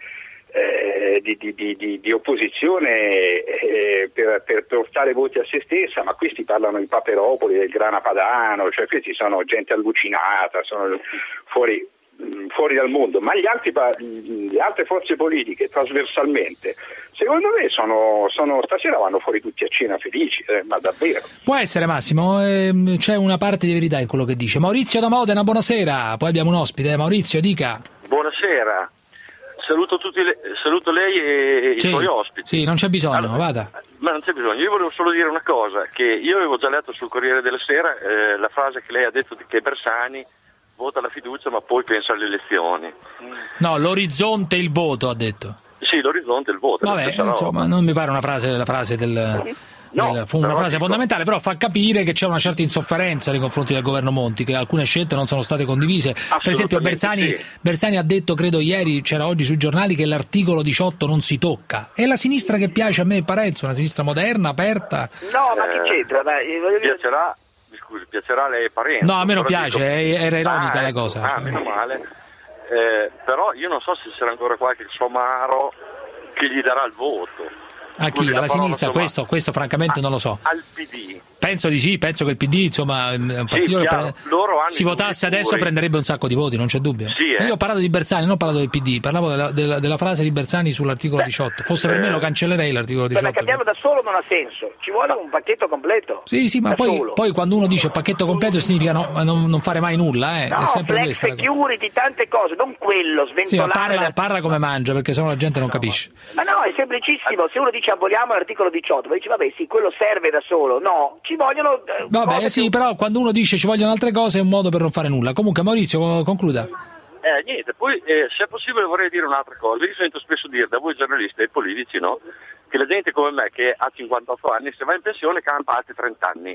di opposizione per portare voti a se stessa, ma questi parlano di Paperopoli, del Grana Padano, cioè questi sono gente allucinata, sono fuori dal mondo, ma le altre forze politiche trasversalmente secondo me sono stasera vanno fuori tutti a cena felici, ma davvero. Può essere Massimo, c'è una parte di verità in quello che dice. Maurizio da Modena, buonasera, poi abbiamo un ospite, Maurizio, dica. Buonasera. Saluto lei e i suoi ospiti. Sì, non c'è bisogno, vada. Ma non c'è bisogno, io volevo solo dire una cosa, che io avevo già letto sul Corriere della Sera la frase che lei ha detto che Bersani vota la fiducia ma poi pensa alle elezioni. No, l'orizzonte il voto, ha detto. Sì, l'orizzonte il voto. Vabbè, insomma, non mi pare una frase una frase fondamentale, però fa capire che c'è una certa insofferenza nei confronti del governo Monti, che alcune scelte non sono state condivise. Per esempio Bersani ha detto, credo ieri, c'era oggi sui giornali, che l'articolo 18 non si tocca. È la sinistra che piace a me, Parenzo, una sinistra moderna, aperta. No, ma che c'entra? Piacerà a lei Parenzo. No, a me non piace, era ironica la cosa. Meno male. Però io non so se c'era ancora qualche somaro che gli darà il voto. A chi? Alla sinistra? Questo francamente non lo so. Al PD. Penso di sì, penso che il PD, insomma, è un partito che si votasse adesso prenderebbe un sacco di voti, non c'è dubbio. Io ho parlato di Bersani, non ho parlato del PD, parlavo della frase di Bersani sull'articolo 18. Fosse per me lo cancellerei l'articolo 18. Ma cambiarlo da solo non ha senso, ci vuole un pacchetto completo. Sì, ma poi quando uno dice pacchetto completo significa non fare mai nulla, No, è sempre flex security, tante cose, non quello, sventolare. Sì, parla come mangia, perché sennò la gente non capisce. Ma no, è semplicissimo, se uno dice aboliamo l'articolo 18, ma dice vabbè sì, quello serve da solo, no, ci vogliono vabbè sì, però quando uno dice ci vogliono altre cose è un modo per non fare nulla. Comunque Maurizio, concluda. Niente, poi se è possibile vorrei dire un'altra cosa. Io sento spesso dire da voi giornalisti e politici, no, che la gente come me che ha 58 anni se va in pensione campa altri 30 anni.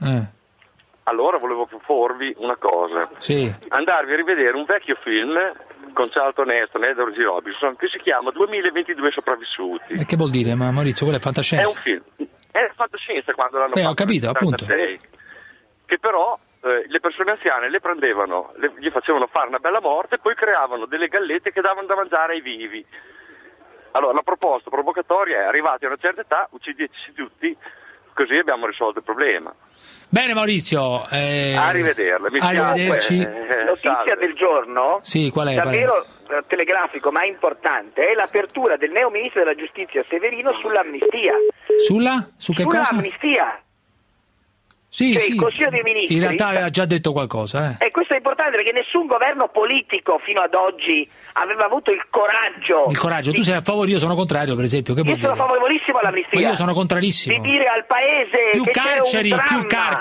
Allora volevo proporvi una cosa. Sì. Andarvi a rivedere un vecchio film con Charlton Heston e Edward G. Robinson che si chiama 2022 sopravvissuti. E che vuol dire, ma Maurizio, quello è fantascienza? È un film. È fantascienza quando l'hanno fatto. Ho capito, appunto. Che però le persone anziane le prendevano, gli facevano fare una bella morte e poi creavano delle gallette che davano da mangiare ai vivi. Allora la proposta provocatoria è: arrivati a una certa età, uccideteci tutti, così abbiamo risolto il problema. Bene Maurizio, arrivederla. Arrivederci. Notizia del giorno, sì, qual è? Davvero telegrafico ma importante, è l'apertura del neo ministro della giustizia Severino sull'amnistia. Su che cosa? Sull'amnistia. Sì, Il Consiglio dei Ministri in realtà aveva già detto qualcosa. E questo è importante perché nessun governo politico fino ad oggi aveva avuto il coraggio. Tu sei a favore, io sono contrario, per esempio. Che io sono favorevolissimo all'amnistia. Ma io sono contrarissimo. Di dire al paese più che carceri, c'è un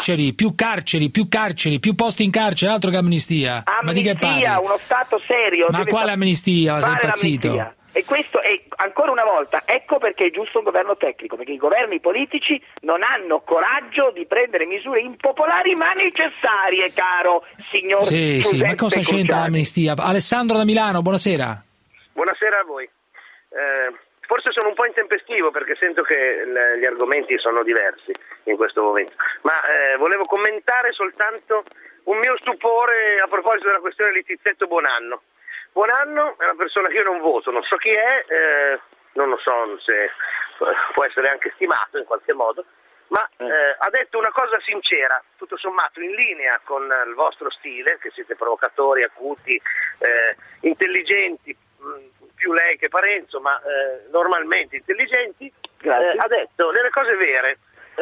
più carceri, più posti in carcere, altro che amnistia. Ma di che parli? Uno Stato serio. Ma quale amnistia? Sei impazzito? E questo è, ancora una volta, ecco perché è giusto un governo tecnico, perché i governi politici non hanno coraggio di prendere misure impopolari ma necessarie, caro signor Sì, ma cosa c'entra l'amnistia? Alessandro da Milano, buonasera. Buonasera a voi. Forse sono un po' intempestivo perché sento che gli argomenti sono diversi in questo momento, ma volevo commentare soltanto un mio stupore a proposito della questione Littizzetto Buonanno. Buonanno è una persona che io non voto, non so chi è, non lo so se può essere anche stimato in qualche modo, ma ha detto una cosa sincera, tutto sommato in linea con il vostro stile, che siete provocatori, acuti, intelligenti, più lei che Parenzo, ma normalmente intelligenti. Ha detto delle cose vere.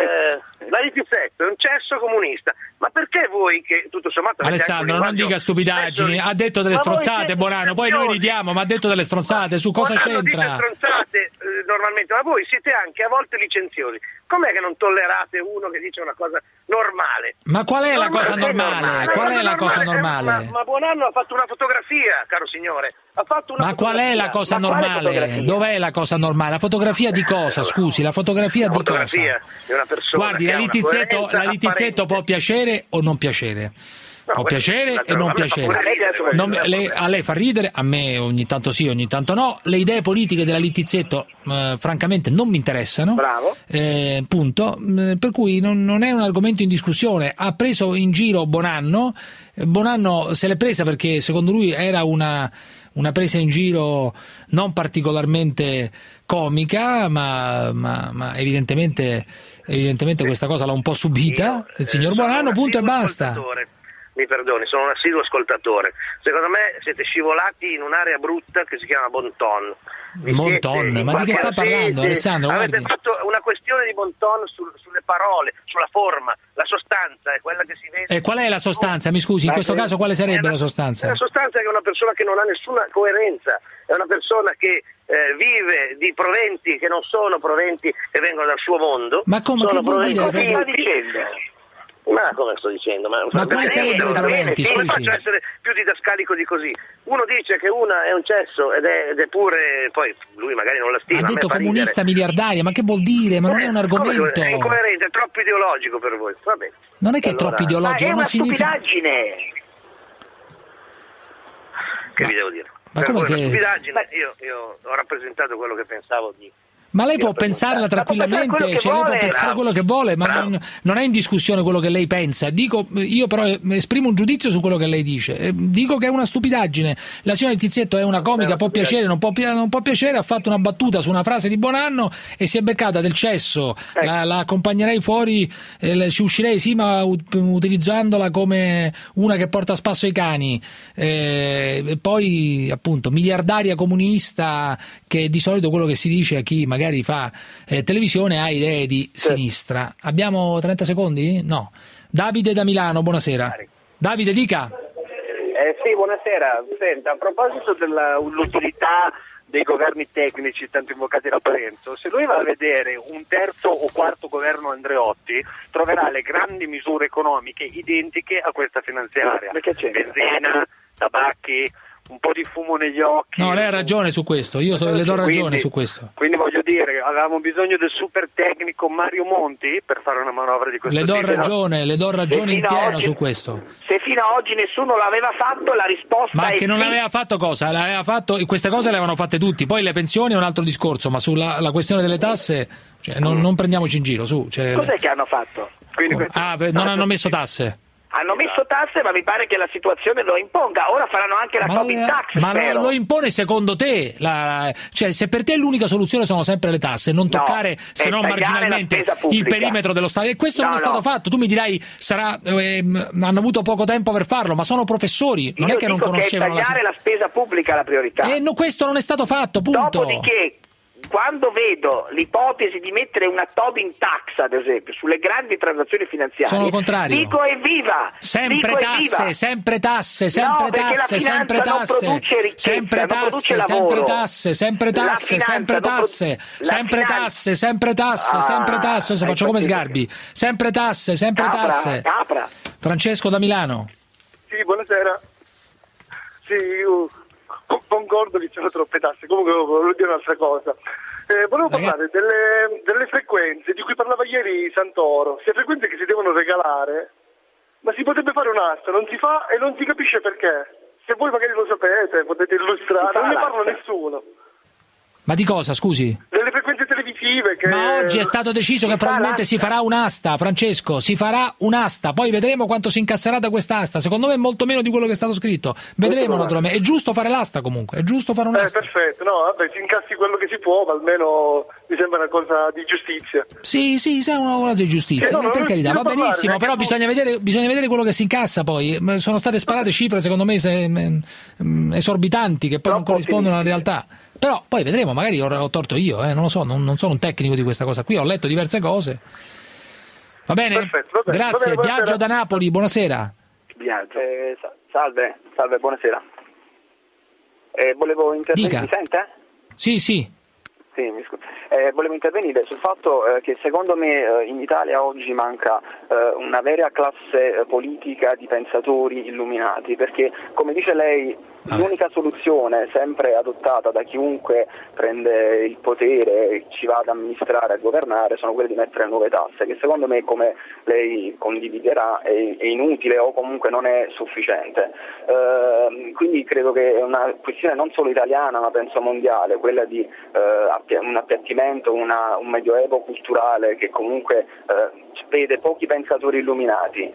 La Littizzetto è un cesso comunista, ma perché voi che tutto sommato Alessandro non dica stupidaggini, ha detto delle stronzate Buonanno, poi noi ridiamo, ma ha detto delle stronzate, su cosa c'entra? Stronzate normalmente, ma voi siete anche a volte licenziosi. Com'è che non tollerate uno che dice una cosa normale? Ma qual è la cosa normale? Qual è la cosa normale? Ma Buonanno ha fatto una fotografia, caro signore. Ma qual è la cosa normale? Dov'è la cosa normale? La fotografia di cosa? Scusi, la fotografia di cosa? Di una persona. Guardi, la Littizzetto può piacere o non piacere. Può piacere e non piacere. A lei fa ridere, a me ogni tanto sì, ogni tanto no. Le idee politiche della Littizzetto francamente non mi interessano. Bravo. Punto. Per cui non è un argomento in discussione. Ha preso in giro Buonanno se l'è presa perché secondo lui era una presa in giro non particolarmente comica, ma evidentemente questa cosa l'ha un po' subita il signor Buonanno, punto e basta. Mi perdoni, sono un assiduo ascoltatore. Secondo me siete scivolati in un'area brutta che si chiama Bon ton. Ma di che sta parlando, Alessandro? Avete fatto una questione di Bon ton sulle parole, sulla forma, la sostanza è quella che si vede. E qual è la sostanza? Mi scusi, in questo caso quale sarebbe la sostanza? La sostanza è che è una persona che non ha nessuna coerenza, è una persona che vive di proventi che non sono proventi che vengono dal suo mondo. Ma come che vuol dire? Cosa sta dicendo? Ma come sto dicendo? Ma quali sarebbero i proventi? Come faccio a essere più didascalico di così? Uno dice che una è un cesso ed è pure, poi lui magari non la stima. Ha detto comunista miliardaria, ma che vuol dire? Ma non è un argomento. È incoerente, è troppo ideologico per voi. Va bene. Non è che è troppo ideologico, è una non significa... stupidaggine. Che vi devo dire? Ma come che... Una stupidaggine, io ho rappresentato quello che pensavo di... Ma lei può pensarla tranquillamente, lei può pensare quello che vuole, ma non è in discussione quello che lei pensa. Io però esprimo un giudizio su quello che lei dice. Dico che è una stupidaggine. La signora Tizietto è una comica, può piacere, non può piacere, ha fatto una battuta su una frase di Buonanno e si è beccata del cesso. La accompagnerei fuori, ci uscirei sì, ma utilizzandola come una che porta a spasso i cani. E poi appunto miliardaria comunista, che di solito quello che si dice a chi magari fa televisione ha idee di sinistra. Abbiamo 30 secondi? No. Davide da Milano, buonasera. Davide, dica. Sì, buonasera. Senta, a proposito dell'utilità dei governi tecnici tanto invocati da Parenzo, se lui va a vedere un terzo o quarto governo Andreotti, troverà le grandi misure economiche identiche a questa finanziaria. Benzina, tabacchi, un po' di fumo negli occhi. No, lei ha ragione su questo, io le do ragione su questo. Quindi voglio dire, avevamo bisogno del super tecnico Mario Monti per fare una manovra di questo tipo. Le do ragione in pieno su questo. Se fino ad oggi nessuno l'aveva fatto, la risposta Ma è che non sì. aveva fatto cosa? L'aveva fatto, queste cose le avevano fatte tutti, poi le pensioni è un altro discorso, ma sulla la questione delle tasse, cioè, non prendiamoci in giro, su. Cos'è che hanno fatto? Non hanno messo tasse. Hanno messo tasse, ma mi pare che la situazione lo imponga. Ora faranno anche la Tobin Tax. Ma lo impone secondo te? Cioè, se per te l'unica soluzione sono sempre le tasse, non toccare, se non marginalmente, il perimetro dello Stato. E questo non è stato fatto. Tu mi dirai, hanno avuto poco tempo per farlo, ma sono professori, non è che non conoscevano che è tagliare la spesa pubblica la priorità. E questo non è stato fatto, punto. Dopodiché, quando vedo l'ipotesi di mettere una Tobin Tax, ad esempio, sulle grandi transazioni finanziarie, sono contrario. Dico evviva! Sempre tasse, sempre tasse, sempre tasse, sempre tasse, sempre tasse, sempre tasse, sempre tasse, sempre tasse, sempre tasse, sempre tasse, sempre tasse. Adesso faccio come Sgarbi. Sempre tasse, sempre tasse. Francesco da Milano. Sì, buonasera. Sì, io concordo che ci sono troppe tasse, comunque volevo dire un'altra cosa. Volevo parlare delle frequenze di cui parlava ieri Santoro, sia frequenze che si devono regalare, ma si potrebbe fare un'asta, non si fa e non si capisce perché. Se voi magari lo sapete, potete illustrare, non ne parla nessuno. Ma di cosa, scusi? Delle frequenze televisive che... Ma oggi è stato deciso che probabilmente si farà un'asta, Francesco, si farà un'asta, poi vedremo quanto si incasserà da quest'asta. Secondo me è molto meno di quello che è stato scritto. Vedremo naturalmente, è giusto fare l'asta comunque, è giusto fare un'asta. Perfetto, no, vabbè, si incassi quello che si può, ma almeno mi sembra una cosa di giustizia. Sì, è una cosa di giustizia, per carità, va benissimo, però bisogna vedere quello che si incassa poi. Sono state sparate cifre secondo me esorbitanti che poi non corrispondono alla realtà. Però poi vedremo, magari ho torto io, non lo so, non sono un tecnico di questa cosa qui, ho letto diverse cose. Va bene? Perfetto, va bene. Grazie. Va bene, Biagio da Napoli, buonasera. Biagio. Salve, buonasera. Volevo intervenire, mi sente? Sì. Sì, mi scusi. Volevo intervenire sul fatto che secondo me in Italia oggi manca una vera classe politica di pensatori illuminati, perché come dice lei l'unica soluzione sempre adottata da chiunque prende il potere e ci va ad amministrare, a governare, sono quelle di mettere nuove tasse, che secondo me, come lei condividerà, è inutile o comunque non è sufficiente. Quindi credo che è una questione non solo italiana ma penso mondiale, quella di un appiattimento, un medioevo culturale che comunque vede pochi pensatori illuminati.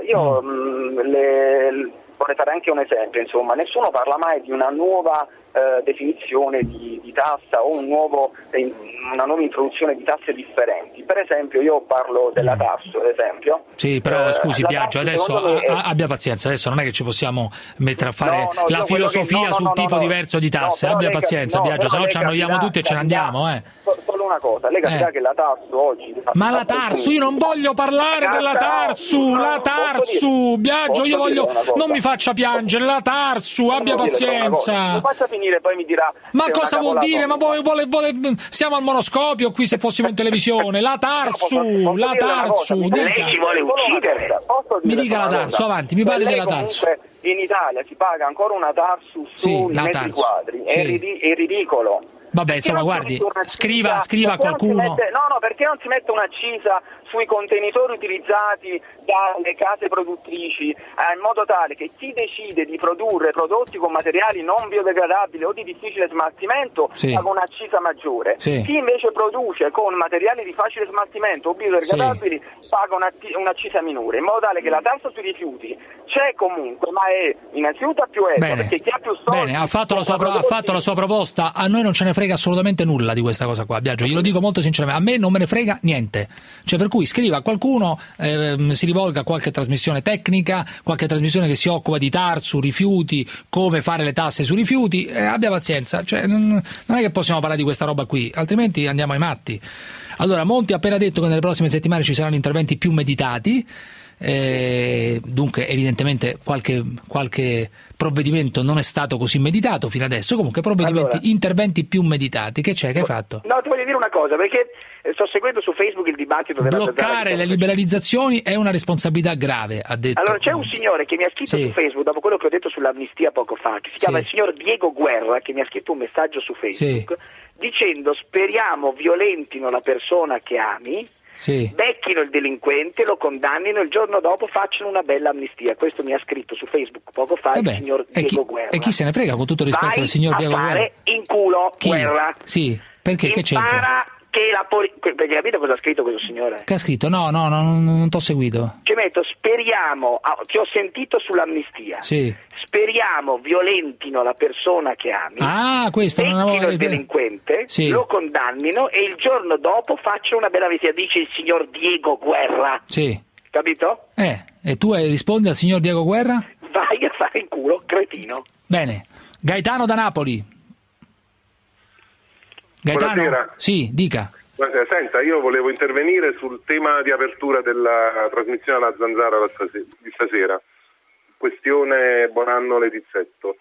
Vorrei fare anche un esempio, insomma, nessuno parla mai di una nuova definizione di tassa o una nuova introduzione di tasse differenti. Per esempio io parlo della TARSU, ad esempio. Sì, però scusi Biagio, adesso abbia pazienza, adesso non è che ci possiamo mettere a fare la filosofia sul tipo diverso di tasse, abbia pazienza Biagio, se no ci annoiamo tutti e ce ne andiamo. Solo una cosa, lei capirà che la TARSU oggi... Ma la TARSU, io non voglio parlare della TARSU, Biagio, io voglio... Non mi faccia piangere, la TARSU, abbia pazienza. Non faccia finire, poi mi dirà... Ma cosa vuol dire? Ma vuole... Siamo al monoscopio qui se fossimo in televisione. La TARSU, dica. Lei ci vuole uccidere. Mi dica la TARSU, avanti, mi parli della TARSU. In Italia si paga ancora una TARSU sui metri quadri, è ridicolo. Vabbè, insomma, guardi, scriva qualcuno. Perché non si mette un'accisa sui contenitori utilizzati dalle case produttrici, in modo tale che chi decide di produrre prodotti con materiali non biodegradabili o di difficile smaltimento paga un'accisa maggiore, chi invece produce con materiali di facile smaltimento o biodegradabili paga un'accisa minore, in modo tale che la tassa sui rifiuti c'è comunque, ma è innanzitutto più equa, perché chi ha più soldi... Bene, ha fatto la sua proposta, a noi non ce ne frega assolutamente nulla di questa cosa qua, Biagio, glielo dico molto sinceramente, a me non me ne frega niente, cioè per cui scriva qualcuno, si rivolga a qualche trasmissione tecnica, qualche trasmissione che si occupa di TAR su rifiuti, come fare le tasse sui rifiuti, abbia pazienza, cioè, non è che possiamo parlare di questa roba qui, altrimenti andiamo ai matti. Allora, Monti ha appena detto che nelle prossime settimane ci saranno interventi più meditati, dunque evidentemente qualche provvedimento non è stato così meditato fino adesso, comunque interventi più meditati. Che c'è, che hai fatto? No, ti voglio dire una cosa, perché sto seguendo su Facebook il dibattito della bloccare le liberalizzazioni è una responsabilità grave, ha detto. Allora c'è un signore che mi ha scritto su Facebook dopo quello che ho detto sull'amnistia poco fa, che si chiama il signor Diego Guerra, che mi ha scritto un messaggio su Facebook dicendo: speriamo violentino la persona che ami, becchino il delinquente, lo condannino, il giorno dopo facciano una bella amnistia. Questo mi ha scritto su Facebook poco fa il signor Diego Guerra. E chi se ne frega, con tutto il rispetto del signor Diego Guerra? Vai a fare in culo, Guerra. Sì, perché che c'entra? Perché capite cosa ha scritto questo signore? Che ha scritto? No, non t'ho seguito. Ci metto: speriamo, ti ho sentito sull'amnistia. Speriamo violentino la persona che ami, questo non avevo... il delinquente, lo condannino e il giorno dopo faccio una bella amnistia, dice il signor Diego Guerra. Capito? E tu rispondi al signor Diego Guerra? Vai a fare in culo, cretino. Bene. Gaetano da Napoli. Gaetano? Buonasera. Sì, dica. Buonasera. Senta, io volevo intervenire sul tema di apertura della trasmissione alla Zanzara di stasera. Questione Bonanno Letizzetto.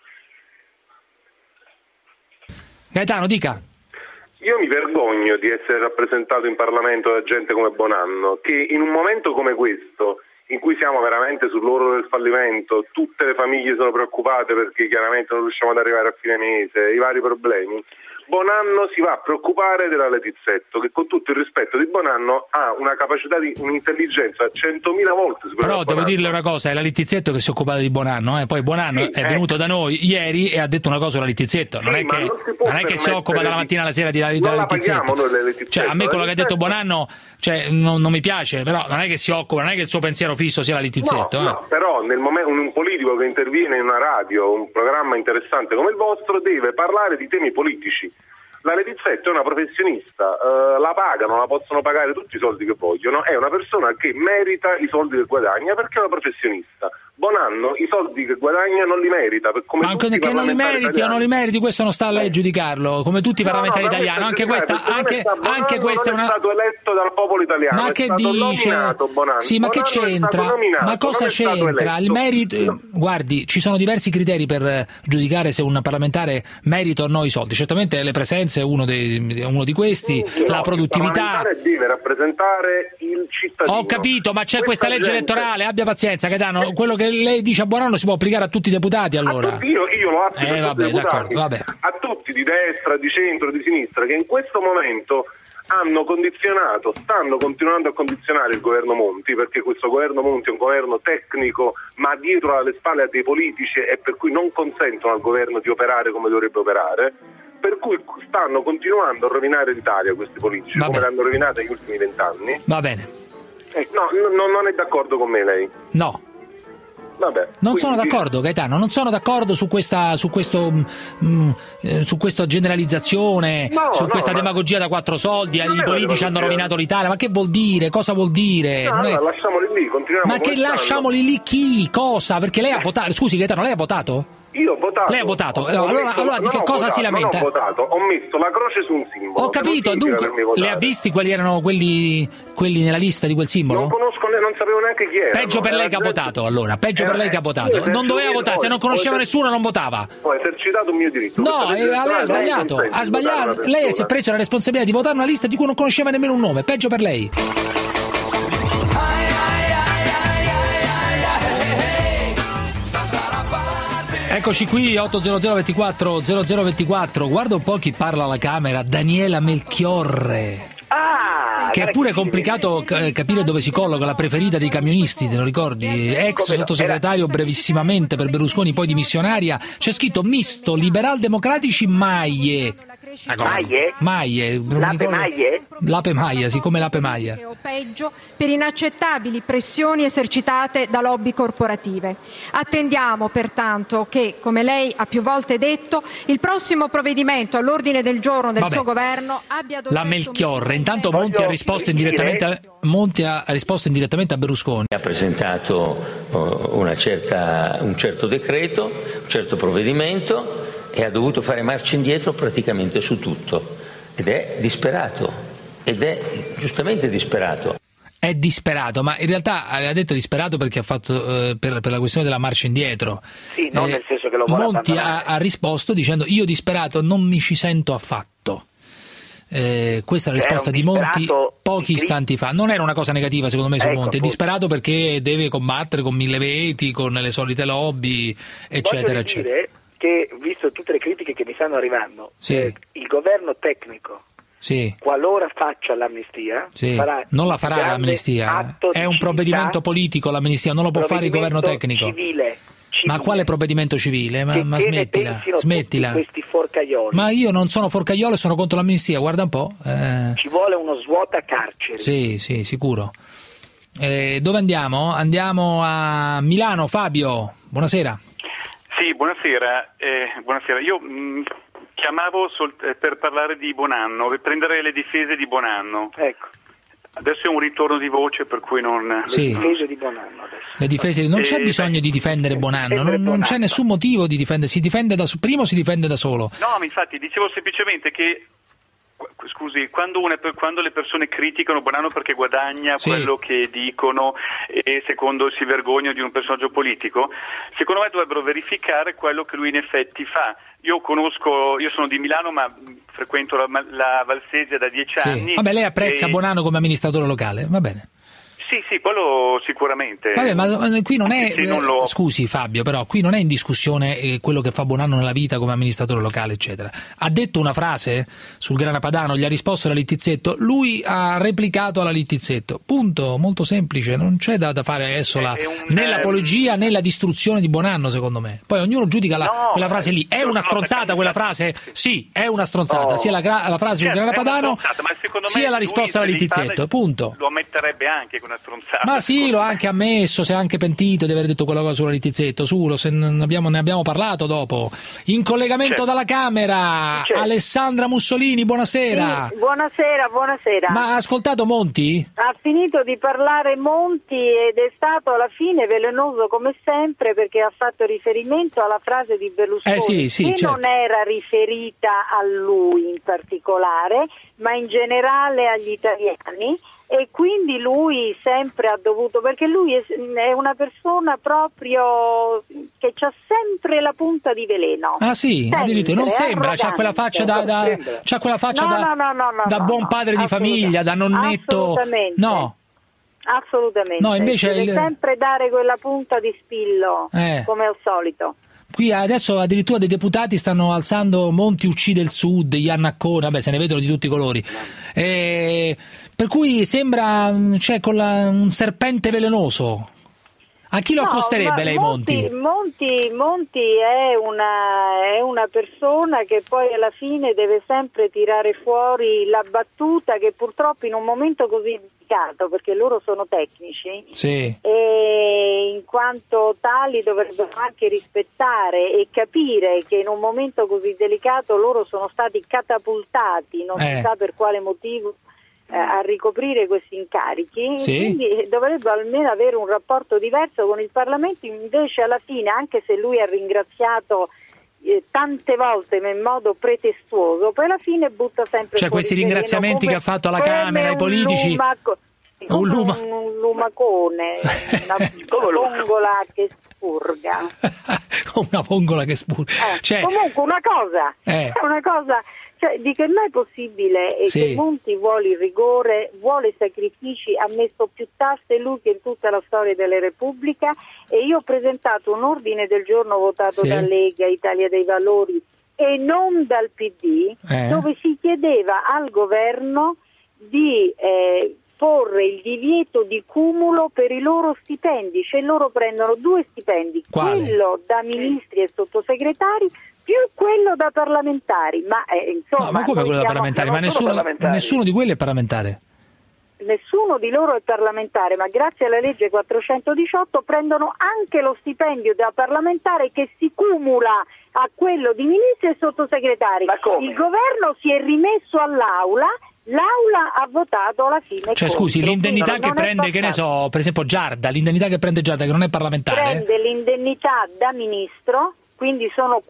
Gaetano, dica. Io mi vergogno di essere rappresentato in Parlamento da gente come Bonanno, che in un momento come questo, in cui siamo veramente sull'orlo del fallimento, tutte le famiglie sono preoccupate perché chiaramente non riusciamo ad arrivare a fine mese, i vari problemi, Bonanno si va a preoccupare della Letizzetto, che con tutto il rispetto di Bonanno ha una capacità di un'intelligenza 100.000 volte superiore. Però devo dirle una cosa, è la Letizzetto che si è occupata di Bonanno, poi Bonanno è venuto da noi ieri e ha detto una cosa sulla Letizzetto, non è che si occupa dalla mattina alla sera della Letizzetto. Cioè, a me quello che ha detto Bonanno, cioè, non mi piace, però non è che si occupa, non è che il suo pensiero fisso sia la Letizzetto. No, però nel momento un politico che interviene in una radio, un programma interessante come il vostro, deve parlare di temi politici. La Letizzetto è una professionista, la pagano, la possono pagare tutti i soldi che vogliono, è una persona che merita i soldi che guadagna perché è una professionista. Bonanno i soldi che guadagna non li merita. Ma che non li meriti o non li meriti, questo non sta a lei giudicarlo, come tutti i parlamentari italiani. Anche questa è una... è stato eletto dal popolo italiano. Ma che dice? Sì, ma che c'entra? Ma cosa c'entra? Il merito. Guardi, ci sono diversi criteri per giudicare se un parlamentare merita o no i soldi. Certamente le presenze è uno di questi, la produttività. Il parlamentare deve rappresentare il cittadino. Ho capito, ma c'è questa legge elettorale, abbia pazienza, Gaetano, quello che lei dice a Bonanno si può applicare a tutti i deputati, allora. Io lo applico a tutti i deputati, a tutti, di destra, di centro, di sinistra, che in questo momento stanno continuando a condizionare il governo Monti, perché questo governo Monti è un governo tecnico, ma dietro alle spalle ha dei politici e per cui non consentono al governo di operare come dovrebbe operare, per cui stanno continuando a rovinare l'Italia questi politici, come l'hanno rovinata negli ultimi 20 anni. Va bene. Non è d'accordo con me lei? No. Vabbè, non sono d'accordo, Gaetano, non sono d'accordo su questa generalizzazione, questa demagogia da 4 soldi, i politici hanno rovinato l'Italia, ma che vuol dire? Cosa vuol dire? Lasciamoli lì, continuiamo. Ma che lasciamoli lì chi? Cosa? Perché lei ha votato, scusi Gaetano, lei ha votato? Io ho votato. Lei ha votato. Allora di che cosa si lamenta? Non ho votato, ho messo la croce su un simbolo. Ho capito, dunque le ha visti quali erano quelli nella lista di quel simbolo? Non conosco, non sapevo neanche chi era. Peggio per lei che ha votato, allora. Peggio per lei che ha votato. Non doveva votare, se non conosceva nessuno non votava. Ho esercitato un mio diritto. No, lei ha sbagliato. Ha sbagliato. Lei si è preso la responsabilità di votare una lista di cui non conosceva nemmeno un nome. Peggio per lei. Eccoci qui, 800 24 0024. Guarda un po' chi parla alla Camera, Daniela Melchiorre. Che è pure complicato capire dove si colloca, la preferita dei camionisti, te lo ricordi? Ex sottosegretario brevissimamente per Berlusconi, poi dimissionaria. C'è scritto misto, liberal democratici, Maglie. Maglie? Lape Maglie? Lape Maglia, sì, come Lape Maglia. O peggio, per inaccettabili pressioni esercitate da lobby corporative. Attendiamo pertanto che, come lei ha più volte detto, il prossimo provvedimento all'ordine del giorno del suo governo abbia adottato... La Melchiorre, intanto Monti ha risposto indirettamente a Berlusconi. Ha presentato un certo decreto, un certo provvedimento, e ha dovuto fare marcia indietro praticamente su tutto, ed è disperato, ed è giustamente disperato. È disperato, ma in realtà aveva detto disperato perché ha fatto per la questione della marcia indietro. Sì, non nel senso che lo vuole Monti ha risposto dicendo: io disperato non mi ci sento affatto. Questa è la risposta di Monti pochi istanti fa. Non era una cosa negativa secondo me su Monti, è disperato perché deve combattere con 1000 veti, con le solite lobby, eccetera, eccetera. Che, visto tutte le critiche che mi stanno arrivando, il governo tecnico, qualora faccia l'amnistia, non la farà l'amnistia, è un provvedimento politico l'amnistia, non lo può fare il governo tecnico. Civile. Ma quale provvedimento civile? Ma smettila. Questi forcaioli. Ma io non sono forcaiolo e sono contro l'amnistia, guarda un po'. Ci vuole uno svuota carceri. Sì, sicuro. Dove andiamo? Andiamo a Milano. Fabio, buonasera. Sì, buonasera. Io chiamavo per parlare di Bonanno, per prendere le difese di Bonanno. Ecco. Adesso è un ritorno di voce per cui non... Le difese di Bonanno adesso. Le difese, non c'è bisogno di difendere Bonanno, non c'è nessun motivo di difendere, si difende primo si difende da solo. No, ma infatti dicevo semplicemente che quando le persone criticano Bonanno perché guadagna quello che dicono e secondo si vergognano di un personaggio politico, secondo me dovrebbero verificare quello che lui in effetti fa. Io sono di Milano ma frequento la Valsesia da 10 anni. Vabbè, lei apprezza Bonanno come amministratore locale, va bene. Sì, quello sicuramente. Vabbè, ma qui non è scusi Fabio, però qui non è in discussione quello che fa Bonanno nella vita come amministratore locale, eccetera. Ha detto una frase sul Grana Padano, gli ha risposto la Littizzetto, lui ha replicato alla Littizzetto. Punto, molto semplice, non c'è da fare adesso né l'apologia né la distruzione di Bonanno, secondo me. Poi ognuno giudica quella frase lì. È una stronzata quella frase? Sì, è una stronzata, sia la frase sul Grana Padano sia la risposta alla Littizzetto, punto. Lo ammetterebbe anche con stronzata. Ma sì, l'ho anche ammesso, si è anche pentito di aver detto quella cosa sulla Littizzetto, se ne abbiamo parlato dopo. In collegamento dalla Camera, Alessandra Mussolini, buonasera. Sì, buonasera. Ma ha ascoltato Monti? Ha finito di parlare Monti ed è stato alla fine velenoso come sempre perché ha fatto riferimento alla frase di Berlusconi che non era riferita a lui in particolare, ma in generale agli italiani. E quindi lui sempre ha dovuto, perché lui è una persona proprio che c'ha sempre la punta di veleno. Ah sì, addirittura non sembra, c'ha quella faccia da buon padre di famiglia, da nonnetto. Assolutamente. No, invece deve sempre dare quella punta di spillo, come al solito. Qui adesso addirittura dei deputati stanno alzando Monti uccide il Sud, Iannaccone, se ne vedono di tutti i colori. Per cui sembra un serpente velenoso. A chi lo accosterebbe lei Monti? Monti è una persona che poi alla fine deve sempre tirare fuori la battuta che purtroppo in un momento così delicato, perché loro sono tecnici, e in quanto tali dovrebbero anche rispettare e capire che in un momento così delicato loro sono stati catapultati, non si sa per quale motivo, a ricoprire questi incarichi, quindi dovrebbe almeno avere un rapporto diverso con il Parlamento. Invece alla fine, anche se lui ha ringraziato tante volte in modo pretestuoso, poi alla fine butta sempre fuori questi ringraziamenti che ha fatto alla Camera ai politici, un lumacone, una vongola che spurga. Una vongola che spurga. Comunque una cosa Cioè, di che non è possibile che Monti vuole il rigore, vuole sacrifici, ha messo più tasse lui che in tutta la storia della Repubblica, e io ho presentato un ordine del giorno votato da Lega, Italia dei Valori e non dal PD, dove si chiedeva al governo di porre il divieto di cumulo per i loro stipendi, cioè loro prendono 2 stipendi, quello da ministri e sottosegretari più quello da parlamentari, ma insomma... ma come quello da parlamentari? Ma nessuno di quelli è parlamentare? Nessuno di loro è parlamentare, ma grazie alla legge 418 prendono anche lo stipendio da parlamentare che si cumula a quello di ministri e sottosegretari. Il governo si è rimesso all'Aula ha votato alla fine. Cioè scusi, l'indennità che prende, che ne so, per esempio Giarda, l'indennità che prende Giarda, che non è parlamentare? Prende l'indennità da ministro, quindi sono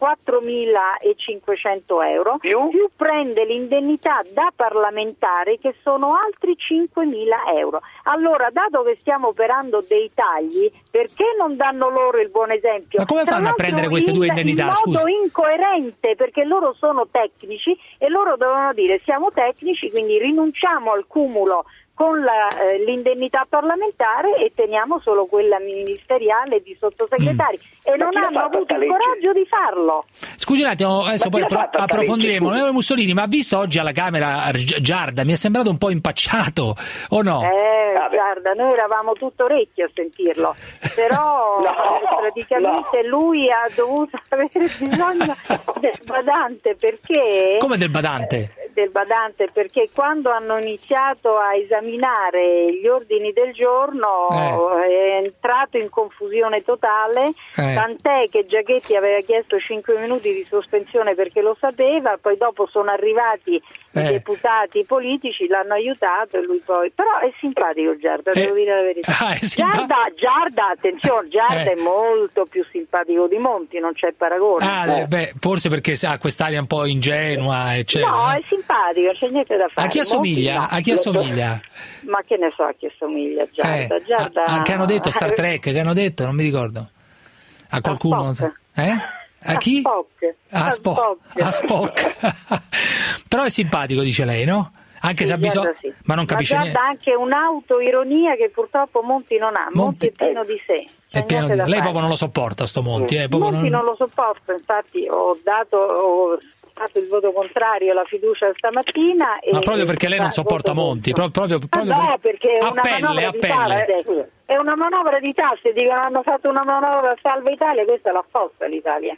4.500 euro, più prende l'indennità da parlamentare che sono altri 5.000 euro. Allora, dato che stiamo operando dei tagli, perché non danno loro il buon esempio? Ma come fanno a prendere queste 2 indennità? In modo incoerente, perché loro sono tecnici e loro dovevano dire siamo tecnici, quindi rinunciamo al cumulo con l'indennità parlamentare e teniamo solo quella ministeriale di sottosegretari, e non hanno avuto il coraggio di farlo. Scusi un attimo, adesso poi approfondiremo. Mussolini, ma visto oggi alla Camera Giarda, mi è sembrato un po' impacciato, o no? Guarda, noi eravamo tutto orecchi a sentirlo, però praticamente lui ha dovuto avere bisogno del badante, perché... Come del badante? Del badante, perché quando hanno iniziato a esaminare gli ordini del giorno è entrato in confusione totale, tant'è che Giachetti aveva chiesto 5 minuti di sospensione perché lo sapeva, poi dopo sono arrivati i deputati politici, l'hanno aiutato e lui poi... Però è simpatico Giarda, devo dire la verità. Giarda, attenzione, Giarda è molto più simpatico di Monti, non c'è paragone. Forse perché ha quest'aria un po' ingenua, eccetera. No, è simpatico, c'è niente da fare. A chi assomiglia? A chi assomiglia? Ma che ne so a chi assomiglia Giarda? Giarda... che hanno detto Star Trek, che hanno detto? Non mi ricordo. A qualcuno? A chi? A Spock. Però è simpatico, dice lei, no? Anche se ha bisogno... Sì. Ma non capisce niente. Ma anche un'autoironia che purtroppo Monti non ha. Monti è pieno di sé. È pieno di... Lei proprio non lo sopporta, sto Monti. Monti non lo sopporta, infatti ho dato il voto contrario alla fiducia stamattina. Ma proprio perché lei non sopporta Monti? Proprio perché è una manovra di tasse. È una manovra di tasse, dicono hanno fatto una manovra salva Italia, questa l'ha fatta l'Italia.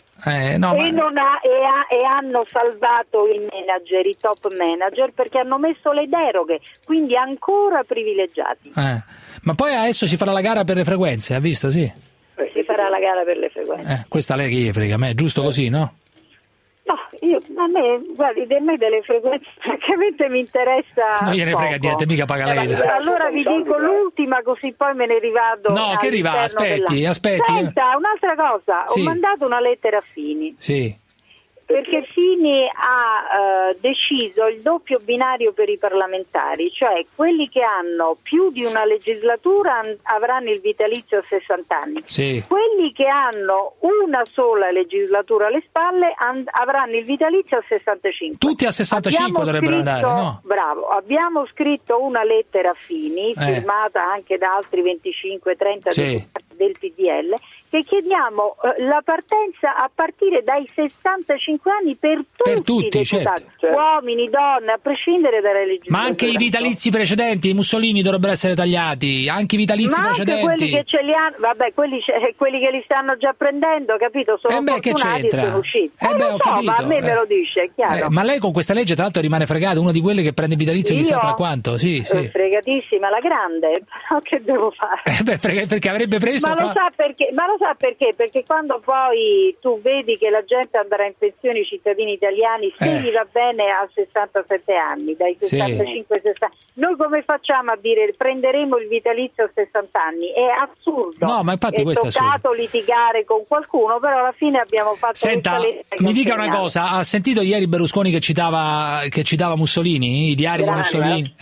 E hanno salvato il manager, i top manager, perché hanno messo le deroghe, quindi ancora privilegiati. Ma poi adesso si farà la gara per le frequenze, ha visto? Sì. Si farà la gara per le frequenze. Questa lei che gli frega, a me è giusto così, no? No, a me, guardi, delle frequenze francamente mi interessa. Non gliene frega niente, mica paga lei. Allora vi dico l'ultima, così poi me ne rivado. No, che rivada? Aspetti. Senta, un'altra cosa, ho mandato una lettera a Fini. Sì. Perché Fini ha deciso il doppio binario per i parlamentari, cioè quelli che hanno più di una legislatura avranno il vitalizio a 60 anni, quelli che hanno una sola legislatura alle spalle avranno il vitalizio a 65. Tutti a 65 dovrebbero andare, no? Bravo, abbiamo scritto una lettera a Fini, firmata anche da altri 25-30 deputati del PDL, che chiediamo la partenza a partire dai 65 anni per tutti i deputati, uomini, donne, a prescindere dalle legislature. Ma anche i vitalizi precedenti, i Mussolini dovrebbero essere tagliati, anche i vitalizi precedenti. Anche quelli che ce li hanno, quelli che li stanno già prendendo, capito? Sono fortunati e sono usciti. Lo so, ma a me me lo dice, è chiaro. Ma lei con questa legge tra l'altro rimane fregato, uno di quelli che prende il vitalizio chissà tra quanto. Sì. Fregatissima, la grande, però che devo fare? Perché avrebbe preso... Ma lo sa perché? Perché quando poi tu vedi che la gente andrà in pensione, i cittadini italiani, se gli va bene a 67 anni, dai 65 ai 60, noi come facciamo a dire prenderemo il vitalizio a 60 anni? È assurdo. No, ma infatti questo è assurdo. Litigare con qualcuno, però alla fine abbiamo fatto... Senta, mi dica una cosa, ha sentito ieri Berlusconi che citava Mussolini? I diari di Mussolini?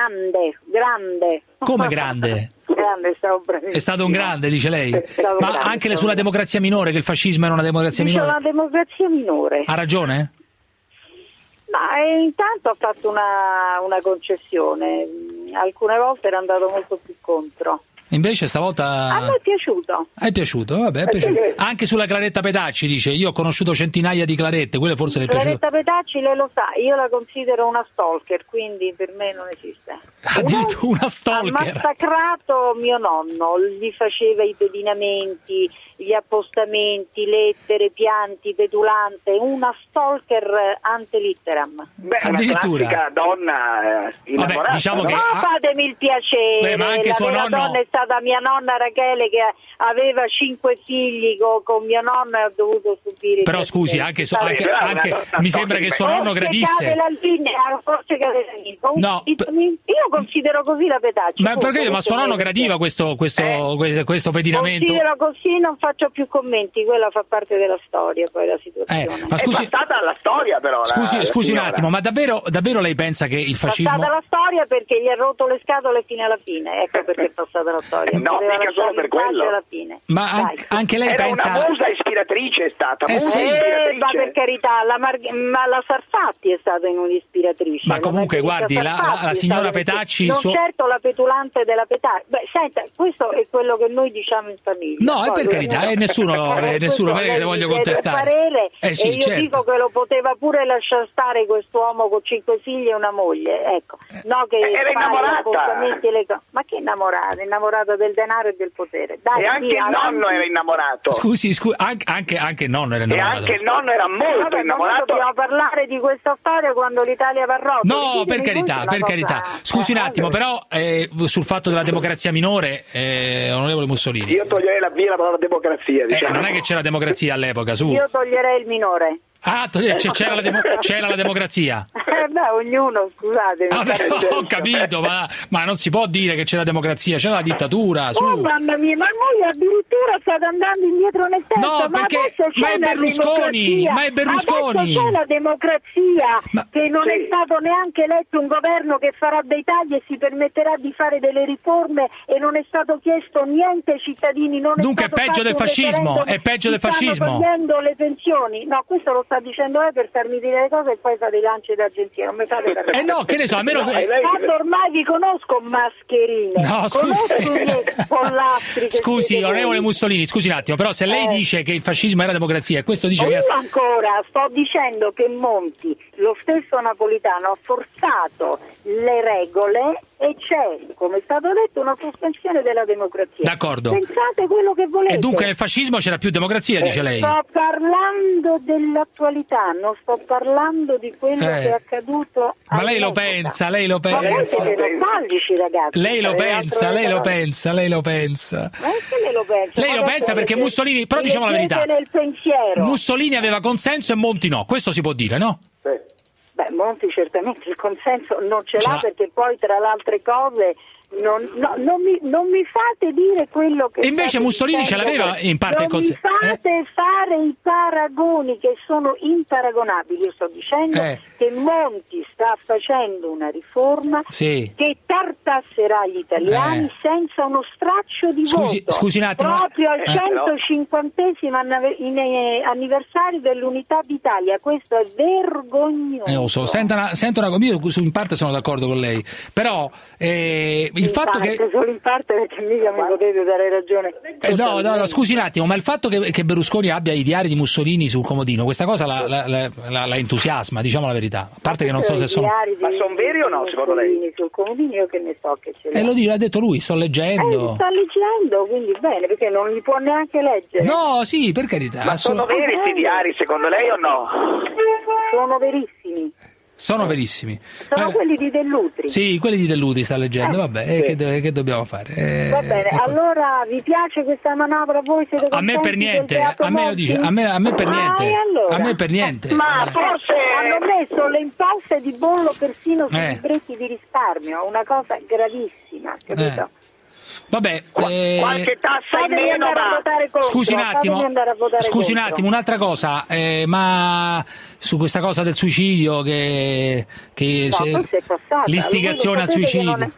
Grande. Come grande? È stato un grande, dice lei. Ma grande, anche sulla democrazia minore, che il fascismo era una democrazia minore. Una democrazia minore. Ha ragione? Ma intanto ha fatto una concessione, alcune volte era andato molto più contro. Invece stavolta... A me è piaciuto. È piaciuto? Vabbè, è piaciuto. Anche sulla Claretta Petacci dice, io ho conosciuto centinaia di clarette, quelle forse le è piaciuto. Claretta Petacci lei lo sa, io la considero una stalker, quindi per me non esiste. Addirittura una stalker? Ha massacrato mio nonno, gli faceva i pedinamenti, gli appostamenti, lettere, pianti, petulante, una stalker ante litteram. Beh, addirittura. Una classica donna innamorata. Vabbè, diciamo che... fatemi il piacere, ma anche la suo vera nonno... donna è stata mia nonna Rachele, che aveva 5 figli con mio nonno e ha dovuto subire... Però scusi, anche mi sembra che suo nonno gradisse... Forse cade la linea. No, io considero così la Petacci. Ma suo nonno gradiva questo pedinamento? Considero così, non faccio più commenti, quella fa parte della storia, poi la situazione. Ma scusi, è passata alla storia però. Scusi un attimo, ma davvero lei pensa che il fascismo... È passata la storia perché gli ha rotto le scatole fino alla fine, ecco perché è passata la storia. No, mica solo per quello. Alla fine. Ma anche lei era pensa... una musa ispiratrice, è stata. Ma per carità, ma la Sarfatti è stata un'ispiratrice. Ma comunque, guardi, la signora Petacci... Non certo la petulante della Petacci. Beh, senta, questo è quello che noi diciamo in famiglia. No, è per carità, nessuno le voglio contestare. Parere, sì, e io certo. dico che lo poteva pure lasciare stare quest'uomo con 5 figli e una moglie, ecco. No, che era innamorata. Ma che innamorata del denaro e del potere. Dai, e anche il nonno era innamorato. Scusi, anche il nonno era innamorato. E anche il nonno era molto innamorato. Dobbiamo parlare di questa storia quando l'Italia va rotto. No, per carità. Scusi un attimo, però sul fatto della democrazia minore, onorevole Mussolini. Io toglierei la parola democrazia. Diciamo. Non è che c'era democrazia all'epoca, su. Io toglierei il minore. Ah, c'era la democrazia. Beh, ognuno, scusatemi. Ho capito, ma non si può dire che c'è la democrazia, c'è la dittatura. Su. Oh mamma mia, ma voi addirittura state andando indietro nel tempo. No, perché ma è Berlusconi, Adesso c'è la democrazia, che non è stato neanche eletto un governo che farà dei tagli e si permetterà di fare delle riforme e non è stato chiesto niente ai cittadini. Dunque è peggio del fascismo, è peggio del fascismo. Stanno togliendo le pensioni. No, questo lo sta dicendo per farmi dire le cose e poi fate i lanci d'agenzia, non mi fate parlare. No, che ne so, almeno quando ormai vi conosco mascherine. No, scusi. Scusi, onorevole Mussolini, scusi un attimo, però se lei dice che il fascismo era democrazia e questo dice che ancora sto dicendo che Monti, lo stesso Napolitano, ha forzato le regole e c'è, come è stato detto, una sospensione della democrazia. D'accordo. Pensate quello che volete. E dunque nel fascismo c'era più democrazia, dice lei. Sto parlando dell'attualità, non sto parlando di quello che è accaduto. Ma lei lo pensa. Ma voi siete nostalgici, ragazzi. Lei lo pensa. Ma che lei lo pensa? Lei lo pensa perché Mussolini, però diciamo la verità. Nel pensiero. Mussolini aveva consenso e Monti no, questo si può dire, no? Beh, Monti certamente il consenso non ce l'ha perché poi tra le altre cose non mi fate dire quello che invece Mussolini ce l'aveva in parte il consenso. Non mi fate fare i paragoni che sono imparagonabili. Io sto dicendo che Monti sta facendo una riforma che tartasserà gli italiani senza uno straccio di voto. Scusi un attimo. Proprio al 150° anniversario dell'unità d'Italia. Questo è vergognoso. Lo so. Senta una cosa, io in parte sono d'accordo con lei, però il fatto che solo in parte, perché mica mi potete dare ragione. No, scusi un attimo, ma il fatto che Berlusconi abbia i diari di Mussolini sul comodino, questa cosa la entusiasma, diciamo la verità. A parte che non so se sono... Ma sono veri o no, secondo lei? Sul comodino io che ne so che ce l'ho. Lo dico, ha detto lui, sto leggendo. Sta leggendo, quindi bene, perché non li può neanche leggere. No, sì, per carità. Ma sono veri questi diari, secondo lei o no? Sono verissimi. Sono verissimi. Sono quelli di Dell'Utri. Sì, quelli di Dell'Utri sta leggendo, vabbè, che dobbiamo fare? Va bene, allora vi piace questa manovra? Voi siete contenti? A me per niente, a me lo dice, a me per niente. Allora? A me per niente. Ma forse hanno messo le imposte di bollo persino sui libretti di risparmio, una cosa gravissima, capito? Vabbè, qualche tassa in meno, scusi un attimo, un'altra cosa, ma su questa cosa del suicidio l'istigazione al suicidio,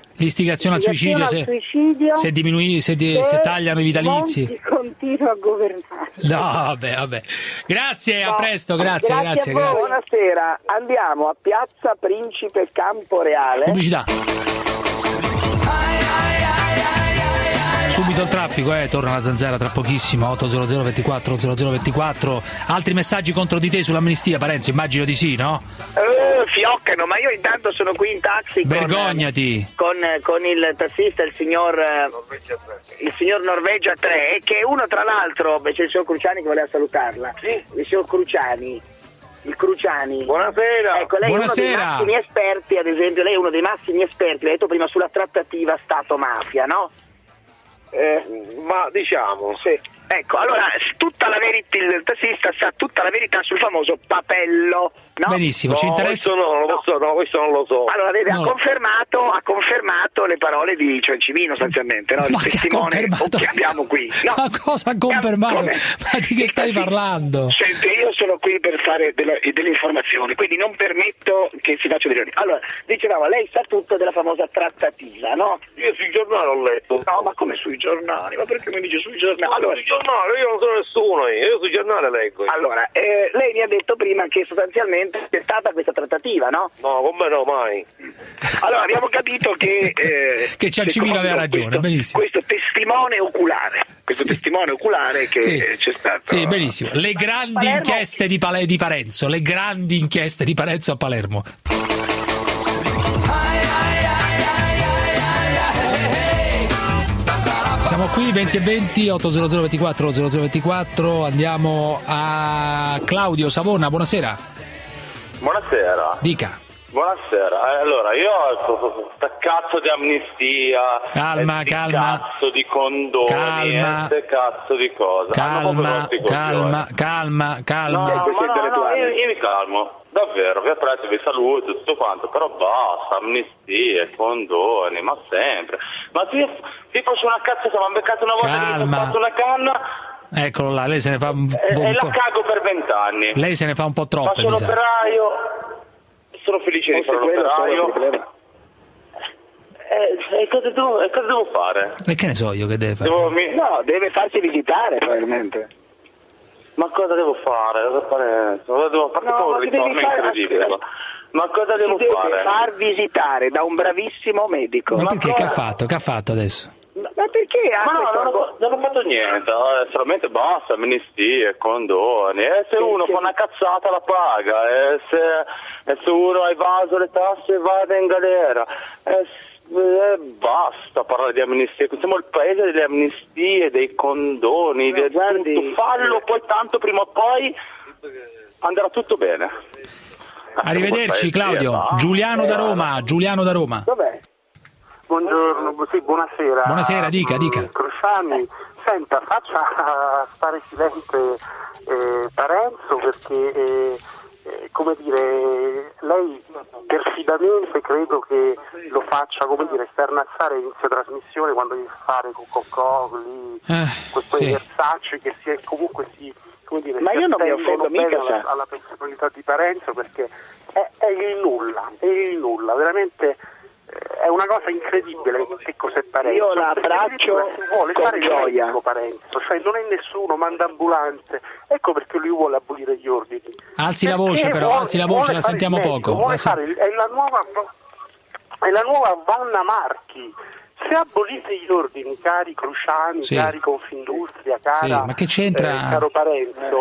se tagliano i vitalizi. Monti continua a governare. No, vabbè. Grazie, a presto, grazie. Buonasera, andiamo a Piazza Principe Camporeale. Pubblicità. Subito il traffico, torna la Zanzara tra pochissimo, 800 24 0024. Altri messaggi contro di te sull'amnistia, Parenzo? Immagino di sì, no? Fioccano, ma io intanto sono qui in taxi. Vergognati! Con il tassista, il signor Norvegia 3, che è uno, tra l'altro, c'è il signor Cruciani che voleva salutarla. Sì. Il signor Cruciani. Il Cruciani. Buonasera. Ecco, lei Buonasera. è uno dei massimi esperti, ad esempio, lei è uno dei massimi esperti, l'hai detto prima, sulla trattativa Stato-mafia, no? Ma diciamo, sì. Ecco, allora tutta la verità, il tassista sa tutta la verità sul famoso papello, no? Benissimo, ci interessa. Questo non lo so. Allora vede, ha confermato le parole di Ciancimino sostanzialmente, no? Il testimone che abbiamo qui. No? Ma cosa ha confermato? Ma di che stai parlando? Senti, io sono qui per fare delle informazioni, quindi non permetto che si faccia delle... Allora, dicevamo, lei sa tutto della famosa trattativa, no? Io sui giornali ho letto. No, ma come sui giornali? Ma perché mi dice sui giornali? Allora, io non sono nessuno, io sui giornali leggo. Allora, lei mi ha detto prima che sostanzialmente c'è stata questa trattativa, no? No, con me no, mai. Allora, abbiamo capito che Ciancimino aveva ragione, benissimo. Questo testimone oculare che c'è stato. Sì, benissimo. Le grandi inchieste di Parenzo, le grandi inchieste di Parenzo a Palermo. Siamo qui 20 800 24 0024. Andiamo a Claudio Savona, buonasera. Buonasera. Dica. Buonasera. Allora, io ho sta cazzo di amnistia, calma. cazzo di condoni, cazzo di cosa. Calma. No, io mi calmo. Davvero, vi apprezzo, vi saluto, tutto quanto, però basta, amnistie, condoni, ma sempre. Ma se io faccio una cazzata, ma beccato una volta che mi ho fatto una canna... Eccolo là, lei se ne fa un po'... E la cago per 20 anni. Lei se ne fa un po' troppo. Faccio l'operaio, sono felice di fare l'operaio. E cosa devo fare? E che ne so io che deve fare? No, deve farsi visitare probabilmente. Ma cosa devo fare? Cosa devo fare? Un ritorno incredibile. Ma cosa devo fare? Deve far visitare da un bravissimo medico. Ma perché? Che ha fatto? Che ha fatto adesso? Ma perché? Non ho fatto niente, solamente basta, amnistie, condoni. E se uno fa una cazzata la paga, e se uno ha evaso le tasse vada in galera. Basta parlare di amnistie, siamo il paese delle amnistie, dei condoni, di tutto. Fallo, poi tanto prima o poi andrà tutto bene. Arrivederci Claudio. Giuliano da Roma. Dov'è? Buongiorno, sì, buonasera. Buonasera, dica. Cruciani, senta, faccia stare silente Parenzo perché come dire, lei perfidamente credo che lo faccia, come dire, sternazzare inizio trasmissione quando deve fare con Coccoli, quei versacci che come dire, ma io non mi offendo mica alla personalità di Parenzo, perché è il nulla, veramente. È una cosa incredibile che cos'è Parenzo. Io la abbraccio vuole con fare gioia. il Parenzo, cioè non è nessuno, manda ambulanze. Ecco perché lui vuole abolire gli ordini. Alzi la voce, la sentiamo poco. È la nuova Vanna Marchi. Se abolite gli ordini, cari Cruciani, cari Confindustria, ma che c'entra? Caro Parenzo,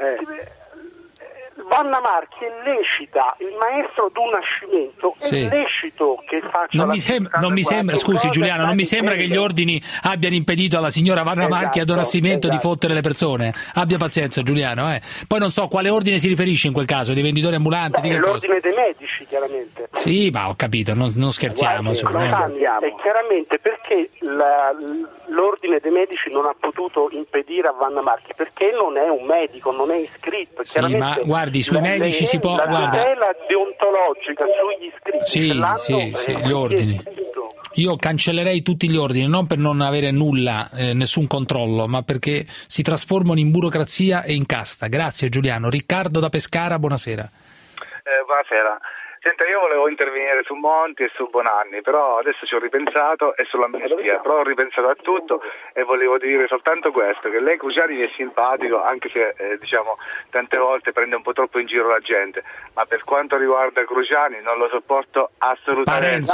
Vanna Marchi è lecita, il maestro d'un nascimento, è lecito che faccia non mi sembra, scusi Giuliano, non mi sembra che gli ordini abbiano impedito alla signora Vanna Marchi ad Orassimento di fottere le persone. Abbia pazienza Giuliano, Poi non so quale ordine si riferisce in quel caso, dei venditori ambulanti, l'ordine dei medici, chiaramente. Sì, ma ho capito, non scherziamo. E chiaramente perché l'ordine dei medici non ha potuto impedire a Vanna Marchi? Perché non è un medico, non è iscritto. Sì, ma guardi, sui medici si può... La tutela deontologica sugli iscritti. Sì, gli ordini. Io cancellerei tutti gli ordini, non per non avere nulla, nessun controllo, ma perché si trasformano in burocrazia e in casta. Grazie Giuliano. Riccardo da Pescara, buonasera. Buonasera. Senta, io volevo intervenire su Monti e su Bonanni, però adesso ci ho ripensato e sull'amnistia, però ho ripensato a tutto e volevo dire soltanto questo, che lei Cruciani mi è simpatico, anche se diciamo tante volte prende un po' troppo in giro la gente, ma per quanto riguarda Cruciani non lo sopporto assolutamente.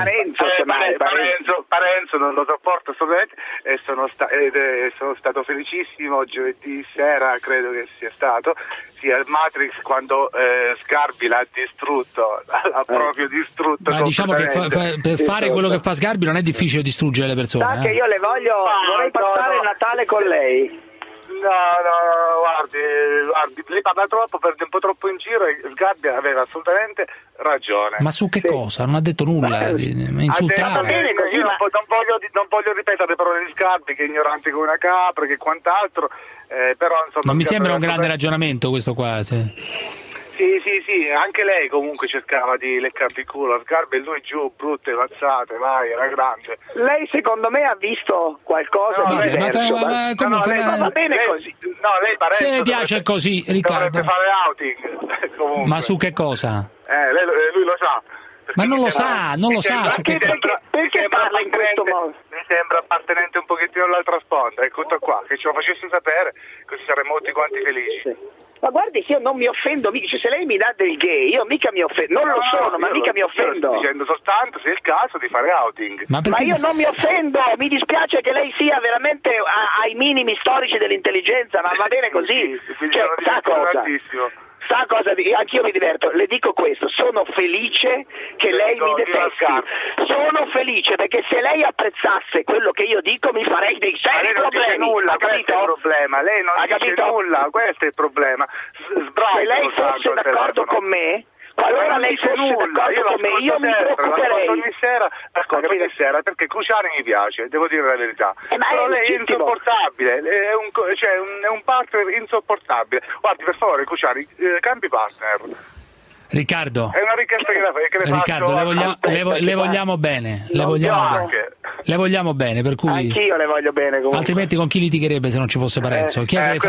Parenzo non lo sopporto assolutamente e sono stato felicissimo giovedì sera, credo che sia stato, sia il Matrix quando Sgarbi l'ha distrutto, ha proprio distrutto. Ma diciamo che per fare quello che fa Sgarbi non è difficile distruggere le persone. Sa che io vorrei passare il Natale con lei. No, guardi, lei parla troppo, perde un po' troppo in giro e Sgarbi aveva assolutamente ragione. Ma su che cosa? Non ha detto nulla, mi insultava. Io non voglio ripetere le parole di Sgarbi, che è ignorante come una capra, che quant'altro, però insomma... Non mi sembra un grande ragionamento questo qua, Sì, anche lei comunque cercava di leccarti il culo a Sgarbi e lui giù, brutte pazzate, vai, era grande. Lei secondo me ha visto qualcosa di diverso. Va bene così. No, lei Parenzo se le piace così, Riccardo. Dovrebbe fare outing, comunque. Ma su che cosa? Lui lo sa. Ma non lo sa su che cosa. Perché parla in questo modo? Mi sembra appartenente un pochettino all'altra sponda, è tutto qua, che ce lo facesse sapere, così saremmo tutti quanti felici. Sì. Ma guardi che io non mi offendo, se lei mi dà del gay, io mica mi offendo, non lo sono, ma mica mi offendo. Sto dicendo soltanto se è il caso di fare outing. Ma io non mi offendo, mi dispiace che lei sia veramente ai minimi storici dell'intelligenza, ma va bene così. Sa cosa? Anch'io mi diverto, le dico questo, sono felice che lei mi detesti, sono felice perché se lei apprezzasse quello che io dico mi farei dei seri problemi. Nulla, questo è il problema, lei non dice nulla, questo è il problema. Se lei fosse d'accordo con me, qualora lei fosse d'accordo con me, io mi preoccuperei. Ogni sera, perché Cruciani mi piace, devo dire la verità. Però lei è insopportabile, è un partner insopportabile. Guardi, per favore, Cruciani, cambi partner. Riccardo, è una richiesta che le Riccardo, le vogliamo bene, le vogliamo bene, per cui anch'io le voglio bene comunque. Altrimenti con chi litigherebbe se non ci fosse Parenzo? Chi le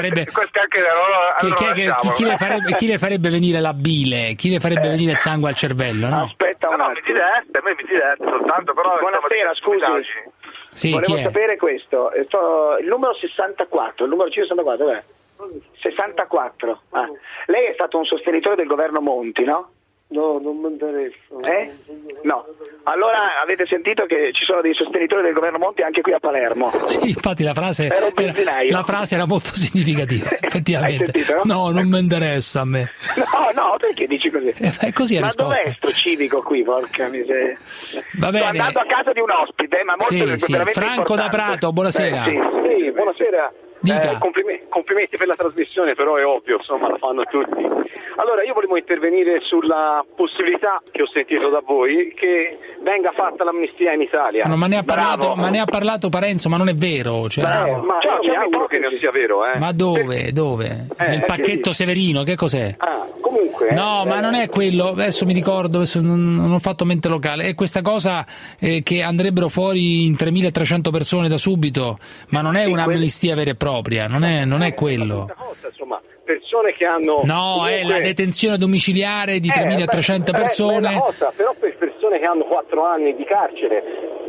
farebbe venire la bile? Chi le farebbe venire il sangue al cervello? No? Aspetta un attimo. A me mi diverte soltanto, però buonasera, scusi. Sì, volevo sapere questo, il numero 64, il numero 64 dov'è? 64. Lei è stato un sostenitore del governo Monti, no? No, non mi interessa. No. Allora avete sentito che ci sono dei sostenitori del governo Monti anche qui a Palermo? Sì, infatti la frase era molto significativa, effettivamente. Sentito, no? No, non mi interessa a me. No, perché dici così? Così è ma risposta. Dov'è sto civico qui, porca miseria? Va bene. Sto andando a casa di un ospite, ma molto veramente Franco importante. da Prato, buonasera. Sì, buonasera. Complimenti per la trasmissione, però è ovvio, insomma, la fanno tutti. Allora, io volevo intervenire sulla possibilità che ho sentito da voi che venga fatta l'amnistia in Italia. Ma ne ha parlato Parenzo, ma non è vero. Ma io mi auguro che non sia vero. Ma dove? Nel pacchetto Severino, che cos'è? Comunque. No, ma non è quello, adesso mi ricordo, adesso non ho fatto mente locale, è questa cosa che andrebbero fuori in 3.300 persone da subito, ma non è un'amnistia vera e propria, non è quello. Insomma, persone che hanno... No, è la detenzione domiciliare di 3.300 persone. Però per persone che hanno 4 anni di carcere.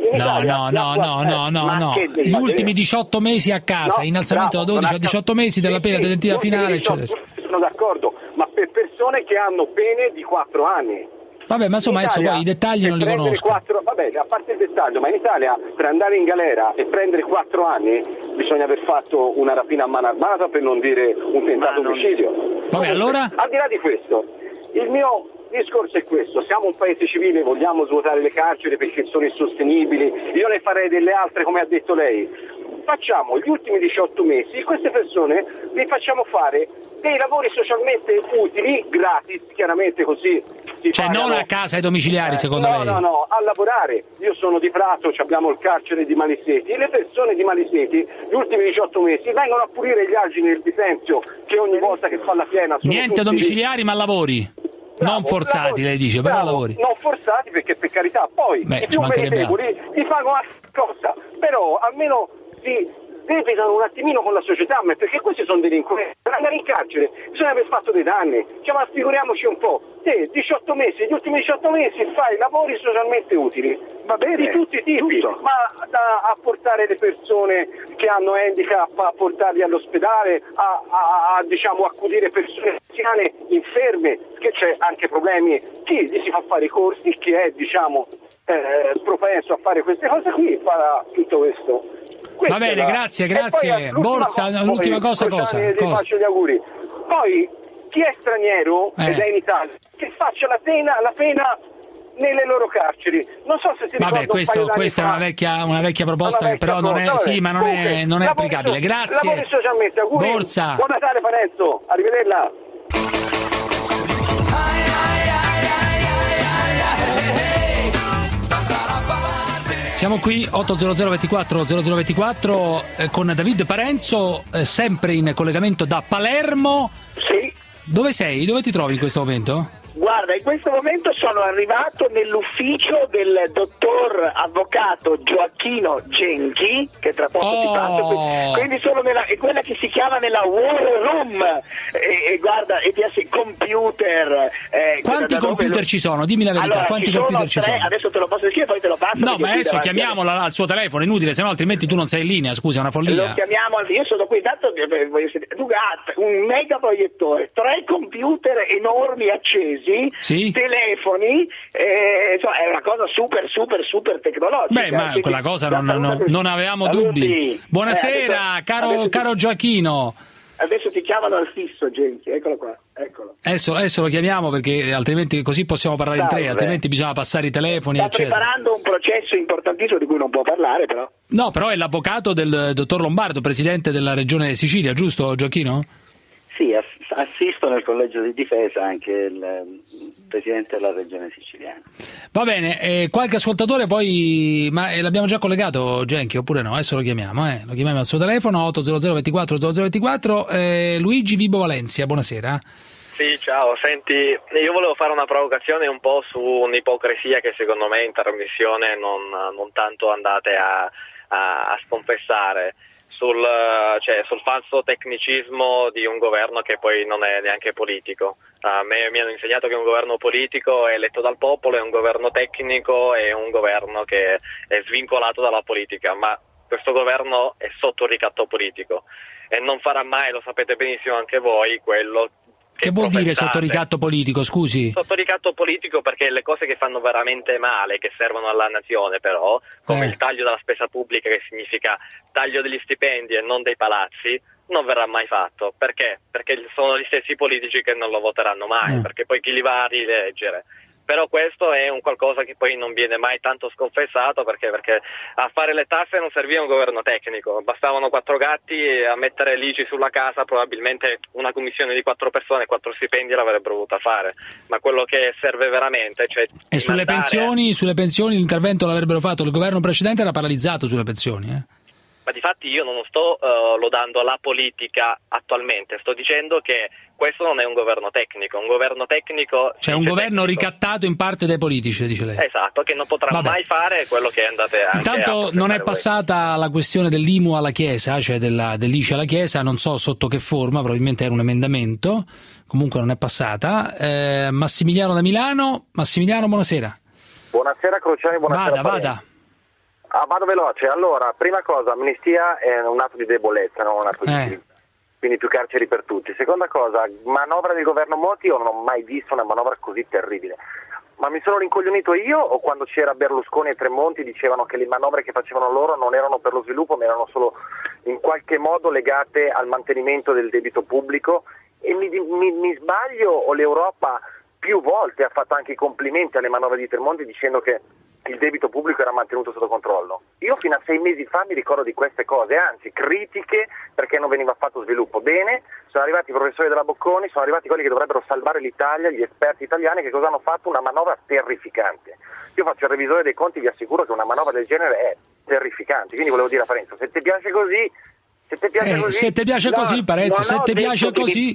No. Gli ultimi 18 mesi a casa, innalzamento da 12 a 18 mesi della pena detentiva finale, eccetera. Sono d'accordo, ma per persone che hanno pene di 4 anni. Vabbè, ma insomma adesso poi i dettagli non li conosco. Vabbè, a parte il dettaglio, ma in Italia per andare in galera e prendere 4 anni bisogna aver fatto una rapina a mano armata, per non dire un tentato omicidio. Vabbè, allora? Al di là di questo, il mio discorso è questo: siamo un paese civile, vogliamo svuotare le carceri perché sono insostenibili, io ne farei delle altre come ha detto lei. Facciamo gli ultimi 18 mesi, queste persone li facciamo fare dei lavori socialmente utili, gratis, chiaramente, così si non a casa ai domiciliari, secondo lei? No, a lavorare. Io sono di Prato, abbiamo il carcere di Maliseti e le persone di Maliseti gli ultimi 18 mesi vengono a pulire gli argini del Bisenzio, che ogni volta che fa la piena sono niente domiciliari, ma lavori. non forzati, lavori, lei dice, però lavori. Non forzati, perché per carità, poi i più meritevoli ti fanno una cosa, però almeno si debitano un attimino con la società, perché questi sono delinquenti. Per andare in carcere bisogna aver fatto dei danni, cioè, ma figuriamoci un po', te 18 mesi, gli ultimi 18 mesi fai lavori socialmente utili, va bene, di tutti i tipi, ma a portare le persone che hanno handicap, a portarli all'ospedale, a diciamo accudire persone anziane, inferme, che c'è anche problemi, chi gli si fa fare i corsi, chi è diciamo propenso a fare queste cose qui farà tutto questo. Va bene, grazie. Borsa, l'ultima cosa. Faccio gli auguri. Poi chi è straniero ed è in Italia, che faccia la pena nelle loro carceri. Non so se si ricorda. Vabbè, questa è una vecchia proposta, che però non è, sì, ma non è applicabile. Grazie. Lavori socialmente, auguri. Borsa. Buon Natale Parenzo, arrivederla. Siamo qui 800 24 0024 con David Parenzo, sempre in collegamento da Palermo. Sì. Dove sei? Dove ti trovi in questo momento? Guarda, in questo momento sono arrivato nell'ufficio del dottor avvocato Gioacchino Genchi, che tra poco ti passo, quindi sono è quella che si chiama nella War Room, e guarda, e computer. Quanti computer ci sono? Dimmi la verità, allora, quanti computer ci sono? Adesso te lo posso dire, poi te lo passo. No, ma adesso chiamiamola al suo telefono, è inutile, sennò altrimenti tu non sei in linea, scusa, è una follia. Lo chiamiamo, io sono qui, intanto voglio sentire, un mega proiettore, 3 computer enormi accesi, sì? Telefoni, insomma, è una cosa super tecnologica. Beh, ma quella cosa non avevamo dubbi. Buonasera, caro Gioacchino. Adesso ti chiamano al fisso, Genchi, eccolo qua, eccolo. Adesso lo chiamiamo, perché altrimenti così possiamo parlare in tre, altrimenti bisogna passare i telefoni, sta eccetera. Preparando un processo importantissimo di cui non può parlare, però. No, però è l'avvocato del dottor Lombardo, presidente della Regione Sicilia, giusto Gioacchino? Sì, assisto nel collegio di difesa anche il presidente della regione siciliana. Va bene, qualche ascoltatore poi, ma l'abbiamo già collegato Genchi oppure no? Adesso lo chiamiamo al suo telefono 800 24 0024. Luigi Vibo Valencia, buonasera. Sì, ciao, senti, io volevo fare una provocazione un po' su un'ipocrisia che secondo me in trasmissione non tanto andate a sconfessare. Sul falso tecnicismo di un governo che poi non è neanche politico. A me mi hanno insegnato che un governo politico è eletto dal popolo, è un governo tecnico, è un governo che è svincolato dalla politica, ma questo governo è sotto ricatto politico e non farà mai, lo sapete benissimo anche voi, quello che vuol dire sotto ricatto politico, scusi? Sotto ricatto politico perché le cose che fanno veramente male, che servono alla nazione però, come il taglio della spesa pubblica, che significa taglio degli stipendi e non dei palazzi, non verrà mai fatto. Perché? Perché sono gli stessi politici che non lo voteranno mai, perché poi chi li va a rileggere. Però questo è un qualcosa che poi non viene mai tanto sconfessato, perché a fare le tasse non serviva un governo tecnico, bastavano 4 gatti e a mettere l'ICI sulla casa probabilmente una commissione di 4 persone, 4 stipendi l'avrebbero voluta fare, ma quello che serve veramente, cioè e sulle pensioni l'intervento l'avrebbero fatto, il governo precedente era paralizzato sulle pensioni, Ma difatti io non sto lodando la politica attualmente, sto dicendo che questo non è un governo tecnico, cioè un governo ricattato in parte dai politici, dice lei. Esatto, che non potrà mai fare quello che andate anche Intanto non è passata la questione dell'IMU alla Chiesa, cioè dell'ICI alla Chiesa, non so sotto che forma, probabilmente era un emendamento, comunque non è passata. Massimiliano da Milano. Massimiliano, buonasera. Buonasera Cruciani, buonasera. Vada. Vado veloce. Allora, prima cosa, amnistia è un atto di debolezza, non un atto di quindi più carceri per tutti. Seconda cosa, manovra del governo Monti, io non ho mai visto una manovra così terribile. Ma mi sono rincoglionito io o quando c'era Berlusconi e Tremonti dicevano che le manovre che facevano loro non erano per lo sviluppo, ma erano solo in qualche modo legate al mantenimento del debito pubblico? E mi sbaglio o l'Europa più volte ha fatto anche i complimenti alle manovre di Tremonti dicendo che il debito pubblico era mantenuto sotto controllo. Io fino a 6 mesi fa mi ricordo di queste cose, anzi critiche perché non veniva fatto sviluppo. Bene, sono arrivati i professori della Bocconi, sono arrivati quelli che dovrebbero salvare l'Italia, gli esperti italiani, che cosa hanno fatto? Una manovra terrificante. Io faccio il revisore dei conti, vi assicuro che una manovra del genere è terrificante, quindi volevo dire a Parenzo, se ti piace così, Parenzo, se ti piace così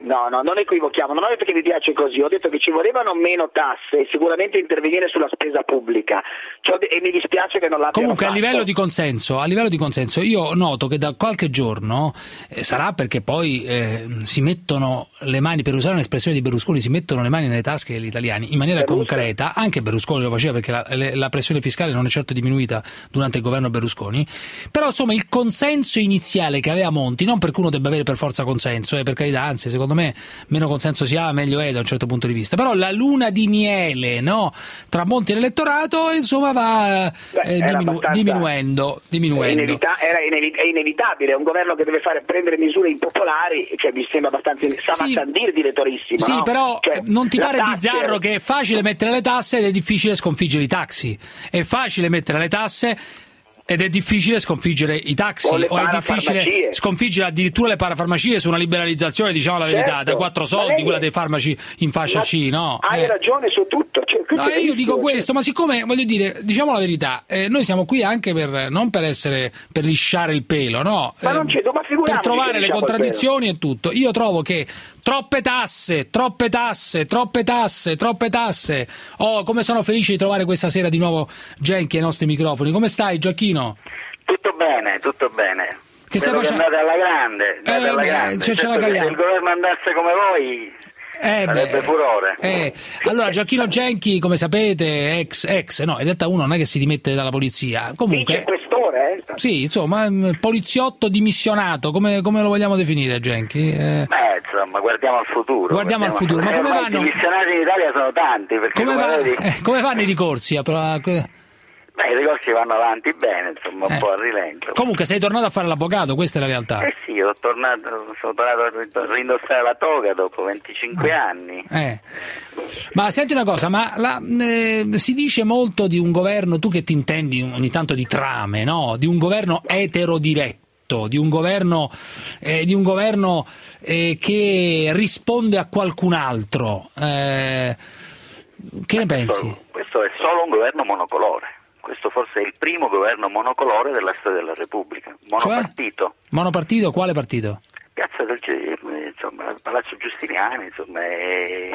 No, non equivochiamo, non è perché mi piace così, ho detto che ci volevano meno tasse e sicuramente intervenire sulla spesa pubblica, e mi dispiace che non l'abbiano Comunque fatto. a livello di consenso io noto che da qualche giorno, sarà perché poi si mettono le mani, per usare un'espressione di Berlusconi, si mettono le mani nelle tasche degli italiani in maniera concreta, anche Berlusconi lo faceva perché la pressione fiscale non è certo diminuita durante il governo Berlusconi, però insomma il consenso iniziale che aveva Monti, non perché uno debba avere per forza consenso, per carità, anzi secondo me meno consenso si ha meglio è da un certo punto di vista, però la luna di miele, no, tra Monti e l'elettorato insomma va diminuendo. È inevitabile, è un governo che deve prendere misure impopolari, cioè mi sembra abbastanza Sandir direttorissimo. Sì, no? però non ti pare tasse... bizzarro che è facile mettere le tasse ed è difficile sconfiggere i taxi, è facile mettere le tasse ed è difficile sconfiggere i taxi, o è difficile sconfiggere addirittura le parafarmacie su una liberalizzazione, diciamo la verità, da 4 soldi, quella dei farmaci in fascia C, no? Hai ragione su tutto. No, io dico questo, ma siccome, voglio dire, diciamo la verità, noi siamo qui anche non per lisciare il pelo, no? Ma per trovare le contraddizioni e tutto. Io trovo che troppe tasse. Oh, come sono felice di trovare questa sera di nuovo Genchi ai nostri microfoni. Come stai, Gioacchino? Tutto bene. Che stai facendo? Andate alla grande. Ce la se il governo andasse come voi sarebbe furore. Allora, Gioacchino Genchi, come sapete, no, in realtà uno non è che si dimette dalla polizia, comunque questore, sì, insomma, poliziotto dimissionato, come lo vogliamo definire, Genchi? Insomma, guardiamo al futuro. Ma come vanno? I dimissionati in Italia sono tanti, perché come vanno i ricorsi? I ricorsi vanno avanti bene, insomma, un po' a rilento. Comunque sei tornato a fare l'avvocato, questa è la realtà. Sì, sono tornato a rindossare la toga dopo 25 anni. Ma senti una cosa, si dice molto di un governo, tu che ti intendi ogni tanto di trame, no? Di un governo eterodiretto, di un governo che risponde a qualcun altro. Che ne pensi? Questo è solo un governo monocolore. Questo forse è il primo governo monocolore della storia della Repubblica. Monopartito. Cioè? Monopartito? Quale partito? Piazza del insomma, Palazzo Giustiniani, insomma, e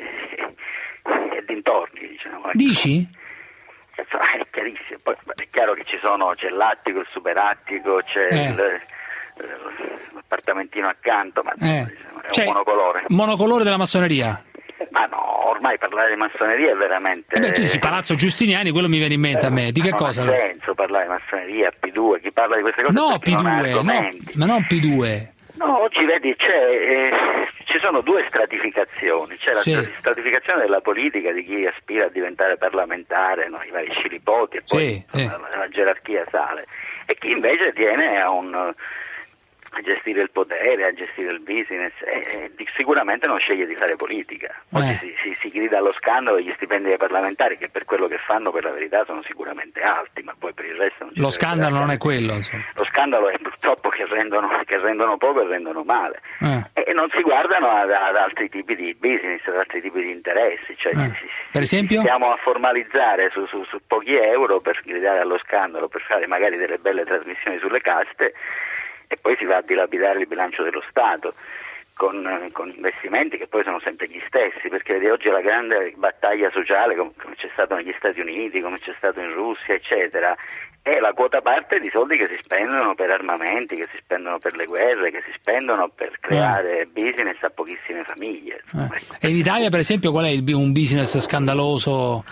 dintorni, diciamo. Dici? È chiarissimo. Poi è chiaro che c'è l'attico, il superattico, c'è l'appartamentino accanto, ma è un monocolore. Monocolore della massoneria? Ma no, ormai parlare di massoneria è veramente... tu dici Palazzo Giustiniani, quello mi viene in mente a me. Di che cosa? Non ha senso parlare di massoneria, P2, chi parla di queste cose... No, P2, ma non P2. No, oggi vedi, ci sono due stratificazioni. C'è la stratificazione della politica, di chi aspira a diventare parlamentare, no? I vari scilipoti, e poi la gerarchia sale. E chi invece tiene a gestire il potere, a gestire il business, sicuramente non sceglie di fare politica. Oggi si grida allo scandalo degli stipendi dei parlamentari, che per quello che fanno per la verità sono sicuramente alti, ma poi per il resto non c'è. Lo scandalo non è quello, insomma. Lo scandalo è purtroppo che rendono poco e rendono male, e non si guardano ad altri tipi di business, ad altri tipi di interessi, per esempio? Stiamo a formalizzare su pochi euro per gridare allo scandalo, per fare magari delle belle trasmissioni sulle caste, e poi si va a dilapidare il bilancio dello Stato con investimenti che poi sono sempre gli stessi, perché oggi la grande battaglia sociale, come c'è stato negli Stati Uniti, come c'è stato in Russia, eccetera, è la quota parte di soldi che si spendono per armamenti, che si spendono per le guerre, che si spendono per creare business a pochissime famiglie. E in Italia, per esempio, qual è un business scandaloso?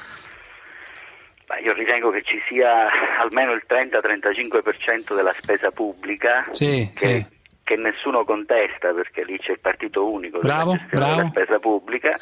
Io ritengo che ci sia almeno il 30-35% della spesa pupblica che nessuno contesta, perché lì c'è il partito unico della spesa pubblica,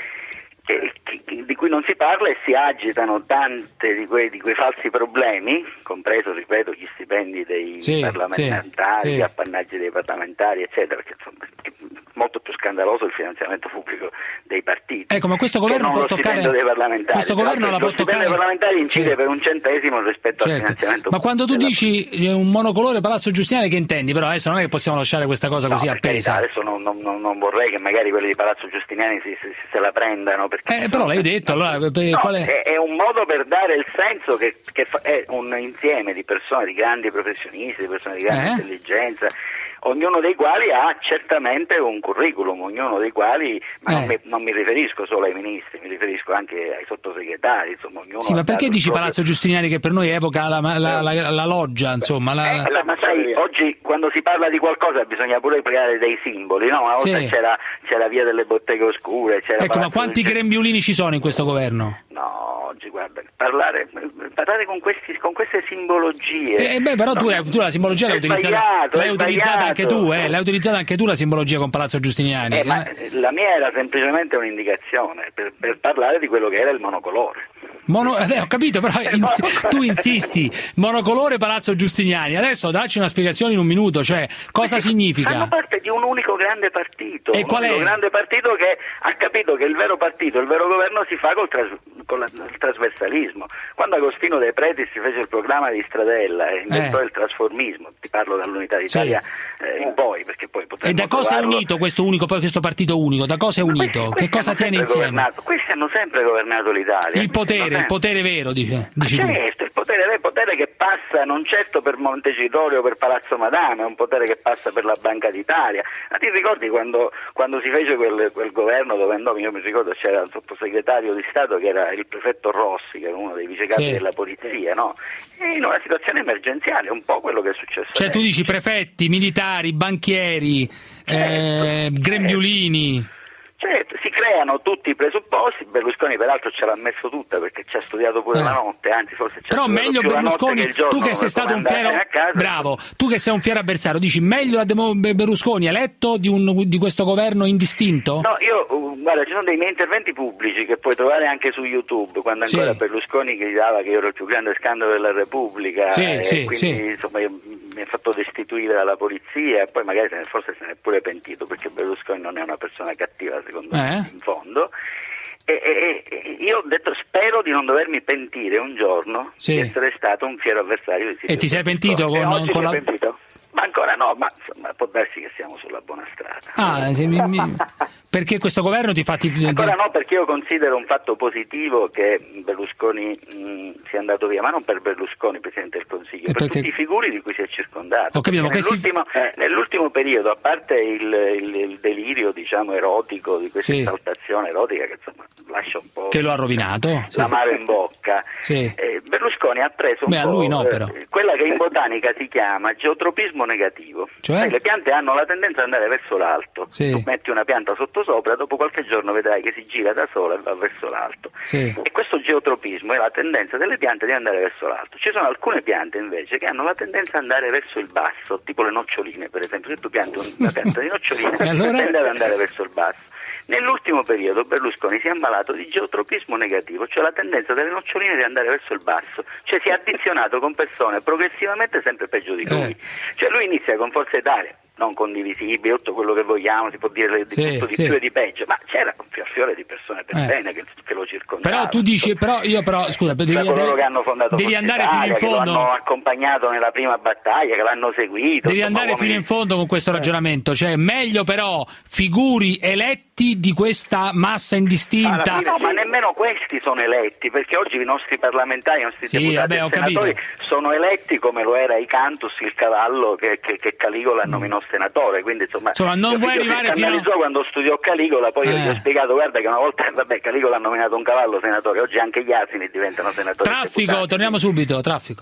di cui non si parla, e si agitano tante di quei falsi problemi, compreso, ripeto, gli stipendi dei parlamentari, gli appannaggi dei parlamentari, eccetera, perché insomma è molto più scandaloso il finanziamento pubblico dei partiti. Ecco, ma questo governo può toccare... dei parlamentari. Questo governo la può toccare... dei parlamentari incide per un centesimo rispetto al finanziamento pubblico. Ma quando tu dici un monocolore Palazzo Giustiniani, che intendi? Però adesso non è che possiamo lasciare questa cosa così appesa. Adesso non vorrei che magari quelli di Palazzo Giustiniani se la prendano, perché però l'hai detto, allora è un modo per dare il senso che è un insieme di persone, di grandi professionisti, di persone di grande intelligenza. ognuno dei quali ha certamente un curriculum, ognuno dei quali, ma non mi riferisco solo ai ministri, mi riferisco anche ai sottosegretari, insomma, ognuno. Sì, ma perché dici Palazzo Giustiniani, che per noi evoca la loggia, insomma? Ma sai, oggi quando si parla di qualcosa bisogna pure creare dei simboli, no? Una volta c'era via delle botteghe oscure, c'era. Ecco, ma quanti grembiulini ci sono in questo governo? No, oggi guarda, parlare con queste simbologie. Però tu la simbologia l'hai utilizzata anche tu, l'hai utilizzata anche tu la simbologia con Palazzo Giustiniani. Ma la mia era semplicemente un'indicazione per parlare di quello che era il monocolore. Ho capito, però tu insisti, monocolore Palazzo Giustiniani. Adesso dacci una spiegazione in un minuto, cioè cosa significa? Fanno parte di un unico grande partito. E qual è? Un grande partito che ha capito che il vero partito, il vero governo si fa con il trasversalismo. Quando Agostino De Pretis si fece il programma di Stradella e inventò il trasformismo, ti parlo dall'Unità d'Italia in poi, perché poi potremmo. E da cosa è unito questo partito unico? Da cosa è unito? Che cosa tiene insieme? Questi hanno sempre governato l'Italia. Il potere vero, dici tu. Certo, il potere che passa non certo per Montecitorio o per Palazzo Madama, è un potere che passa per la Banca d'Italia. Ma ti ricordi quando si fece quel governo dove io mi ricordo c'era un sottosegretario di Stato che era il prefetto Rossi, che era uno dei vicecapi della polizia, no? E in una situazione emergenziale, un po' quello che è successo. Cioè tu dici prefetti, militari, banchieri, grembiulini. Certo, si creano tutti i presupposti. Berlusconi peraltro ce l'ha messo tutta perché ci ha studiato pure la notte, anzi forse ci ha però meglio più Berlusconi, che tu che sei stato un fiero bravo, tu che sei un fiero avversario, dici meglio Berlusconi eletto di questo governo indistinto? No, guarda, ci sono dei miei interventi pubblici che puoi trovare anche su YouTube, quando ancora Berlusconi gridava che io ero il più grande scandalo della Repubblica, quindi insomma mi ha fatto destituire dalla polizia e poi magari forse se ne è pure pentito, perché Berlusconi non è una persona cattiva secondo me, in fondo. E io ho detto spero di non dovermi pentire un giorno di essere stato un fiero avversario di Silvio. E ti sei pentito con la... pentito? Ma ancora no, ma insomma può darsi che siamo sulla buona strada. Perché questo governo ti fa... Ancora no, perché io considero un fatto positivo che Berlusconi sia andato via, ma non per Berlusconi, Presidente del Consiglio, per tutti i figuri di cui si è circondato. Nell'ultimo periodo, a parte il delirio, diciamo, erotico di questa esaltazione erotica che insomma lascia un po'... Che lo ha rovinato. L'amaro in bocca. Berlusconi ha preso un po' lui no, però. Quella che in botanica si chiama geotropismo negativo. Cioè? Le piante hanno la tendenza ad andare verso l'alto. Tu metti una pianta sottosopra, dopo qualche giorno vedrai che si gira da sola e va verso l'alto. E questo geotropismo è la tendenza delle piante di andare verso l'alto. Ci sono alcune piante invece che hanno la tendenza ad andare verso il basso, tipo le noccioline per esempio. Se tu pianti una pianta di noccioline tende ad andare verso il basso. Nell'ultimo periodo Berlusconi si è ammalato di geotropismo negativo, cioè la tendenza delle noccioline di andare verso il basso, cioè si è addizionato con persone progressivamente sempre peggio di lui. Cioè lui inizia con Forza Italia, non condivisibile, tutto quello che vogliamo, si può dire di tutto, di più e di peggio, ma c'era un fiore di persone per bene che lo circondavano. Però tu dici, scusa, coloro che hanno fondato devi andare Italia, fino in fondo, che lo hanno accompagnato nella prima battaglia, che l'hanno seguito. Devi andare fino in fondo con questo ragionamento, cioè meglio però figuri eletti di questa massa indistinta. No, ma nemmeno questi sono eletti, perché oggi i nostri parlamentari, i nostri deputati e senatori sono eletti come lo era i Cantus, il cavallo che Caligola nominò senatore, quindi insomma non vuoi arrivare fino a... quando studiò Caligola, poi io gli ho spiegato, guarda che una volta Caligola ha nominato un cavallo senatore, oggi anche gli asini diventano senatori. Traffico, torniamo subito, traffico.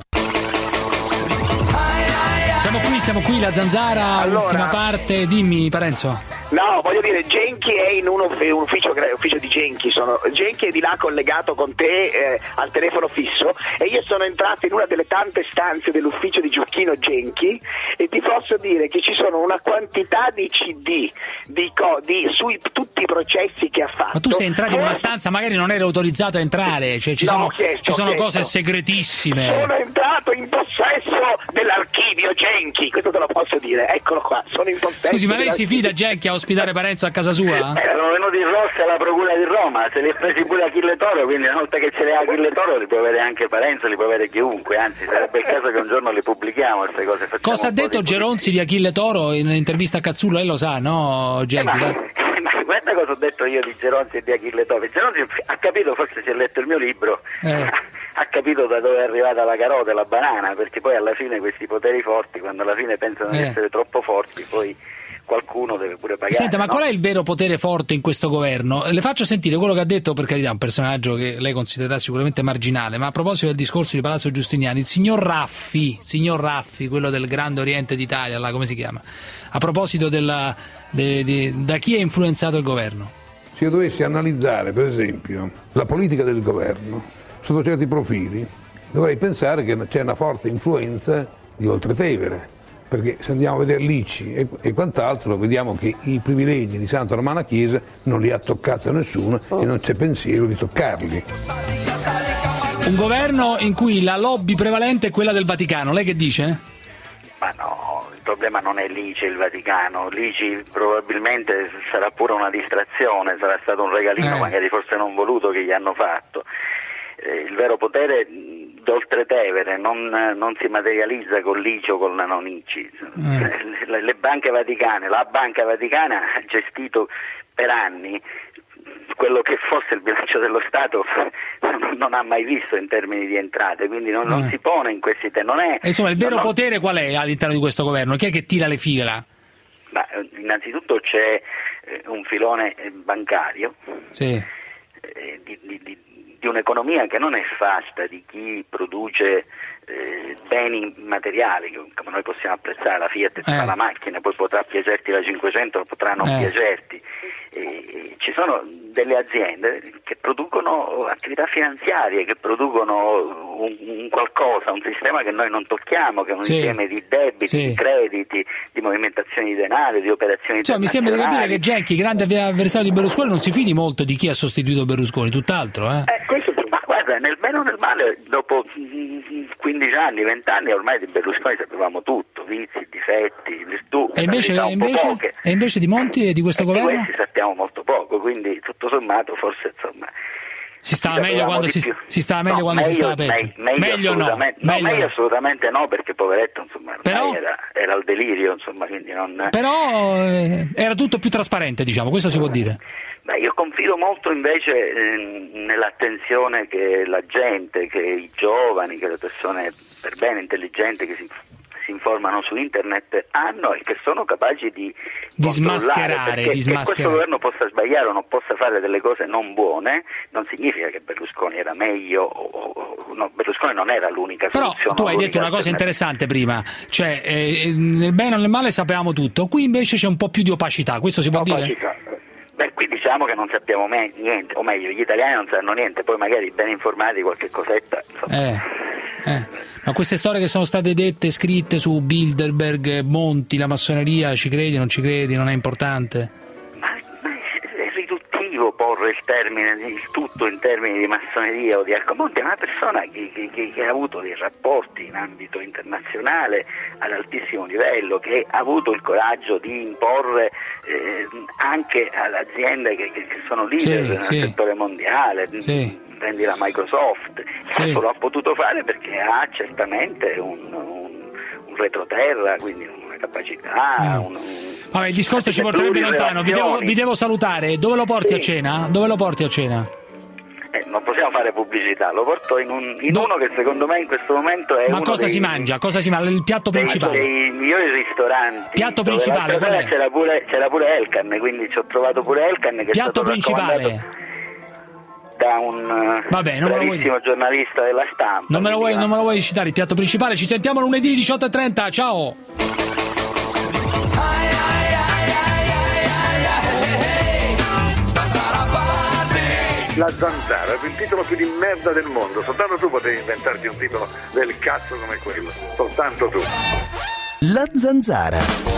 Siamo qui, la Zanzara, ultima parte, dimmi Parenzo. No, voglio dire, Genchi è in un ufficio di Genchi, Genchi è di là collegato con te al telefono fisso e io sono entrato in una delle tante stanze dell'ufficio di Gioacchino Genchi e ti posso dire che ci sono una quantità di CD sui tutti i processi che ha fatto. Ma tu sei entrato in una stanza, magari non eri autorizzato a entrare, cioè ci sono cose segretissime. Sono entrato in possesso dell'archivio Genchi, questo te lo posso dire, eccolo qua, sono in possesso. Scusi, ma lei si fida Genchi a ospitare Parenzo a casa sua? Erano venuti in rossa alla procura di Roma, se li ha presi pure Achille Toro, quindi una volta che ce li ha Achille Toro li può avere anche Parenzo, li può avere chiunque, anzi sarebbe il caso che un giorno le pubblichiamo queste cose. Cosa ha detto Geronzi di Achille Toro in un'intervista a Cazzullo? Lei lo sa, no, Genchi? Ma guarda cosa ho detto io di Geronzi e di Achille Toro. Geronzi ha capito, forse si è letto il mio libro, ha capito da dove è arrivata la carota e la banana, perché poi alla fine questi poteri forti, quando alla fine pensano di essere troppo forti, poi qualcuno deve pure pagare. Senta, ma qual è il vero potere forte in questo governo? Le faccio sentire quello che ha detto, per carità, un personaggio che lei considererà sicuramente marginale, ma a proposito del discorso di Palazzo Giustiniani, il signor Raffi, quello del Grande Oriente d'Italia, là, come si chiama? A proposito da chi è influenzato il governo? Se io dovessi analizzare, per esempio, la politica del governo sotto certi profili, dovrei pensare che c'è una forte influenza di Oltretevere. Perché se andiamo a vedere l'ICI e quant'altro, vediamo che i privilegi di Santa Romana Chiesa non li ha toccati nessuno e non c'è pensiero di toccarli. Un governo in cui la lobby prevalente è quella del Vaticano, lei che dice? Ma no, il problema non è l'ICI e il Vaticano, l'ICI probabilmente sarà pure una distrazione, sarà stato un regalino magari forse non voluto che gli hanno fatto. Il vero potere d'Oltretevere non si materializza con l'ICI o con la non ICI. Le banche vaticane, la Banca Vaticana ha gestito per anni quello che fosse il bilancio dello Stato, non ha mai visto in termini di entrate, quindi non si pone in questi termini. Insomma, il vero potere qual è all'interno di questo governo? Chi è che tira le fila? Ma, innanzitutto c'è un filone bancario. Sì. Di un'economia che non è fatta di chi produce beni materiali, come noi possiamo apprezzare. La Fiat fa la macchina, poi potrà piacerti la 500, potrà non piacerti. Ci sono delle aziende che producono attività finanziarie, che producono un qualcosa, un sistema che noi non tocchiamo, che è un insieme di debiti, di crediti, di movimentazioni di denaro, di operazioni internazionali. Mi sembra di capire che Genchi, grande avversario di Berlusconi, non si fidi molto di chi ha sostituito Berlusconi, tutt'altro. Ma guarda, nel bene o nel male, dopo 15 anni, 20 anni, ormai di Berlusconi sapevamo tutto, vizi, difetti, virtù. E invece di Monti e di questo governo? Di questi sappiamo molto poco, quindi tutto sommato forse insomma... Si stava meglio quando si stava peggio? Meglio assolutamente no, perché poveretto insomma era al delirio, insomma, quindi non... Però era tutto più trasparente, diciamo, questo si può dire. Beh, io confido molto invece nell'attenzione che la gente, che i giovani, che le persone per bene intelligenti che si informano su internet hanno e che sono capaci di smascherare. Che questo governo possa sbagliare o non possa fare delle cose non buone non significa che Berlusconi era meglio no, Berlusconi non era l'unica soluzione. Però tu hai detto una cosa interessante prima, cioè nel bene o nel male sapevamo tutto, qui invece c'è un po' più di opacità, questo si può dire? Beh, qui diciamo che non sappiamo niente, o meglio gli italiani non sanno niente, poi magari ben informati qualche cosetta Ma queste storie che sono state dette, scritte su Bilderberg, Monti, la massoneria, ci credi, non ci credi, non è importante? Ma è riduttivo porre il tutto in termini di massoneria o di Monti è una persona che ha avuto dei rapporti in ambito internazionale ad altissimo livello, che ha avuto il coraggio di imporre anche ad aziende che sono leader nel settore mondiale. Prendi la Microsoft, questo lo ha potuto fare perché ha certamente un retroterra, quindi una capacità. Vabbè, il discorso ci porterebbe lontano. Vi devo salutare. Dove lo porti a cena? Non possiamo fare pubblicità, lo porto in uno che secondo me in questo momento è cosa si mangia? Il piatto principale? Dei migliori ristoranti. Piatto principale qual è? C'era pure Elkan, quindi ci ho trovato pure Elkan che piatto principale da un bravissimo giornalista della Stampa. Non me lo vuoi citare il piatto principale? Ci sentiamo lunedì 18:30, ciao! La Zanzara è il titolo più di merda del mondo, soltanto tu potevi inventarti un titolo del cazzo come quello, soltanto tu. La Zanzara.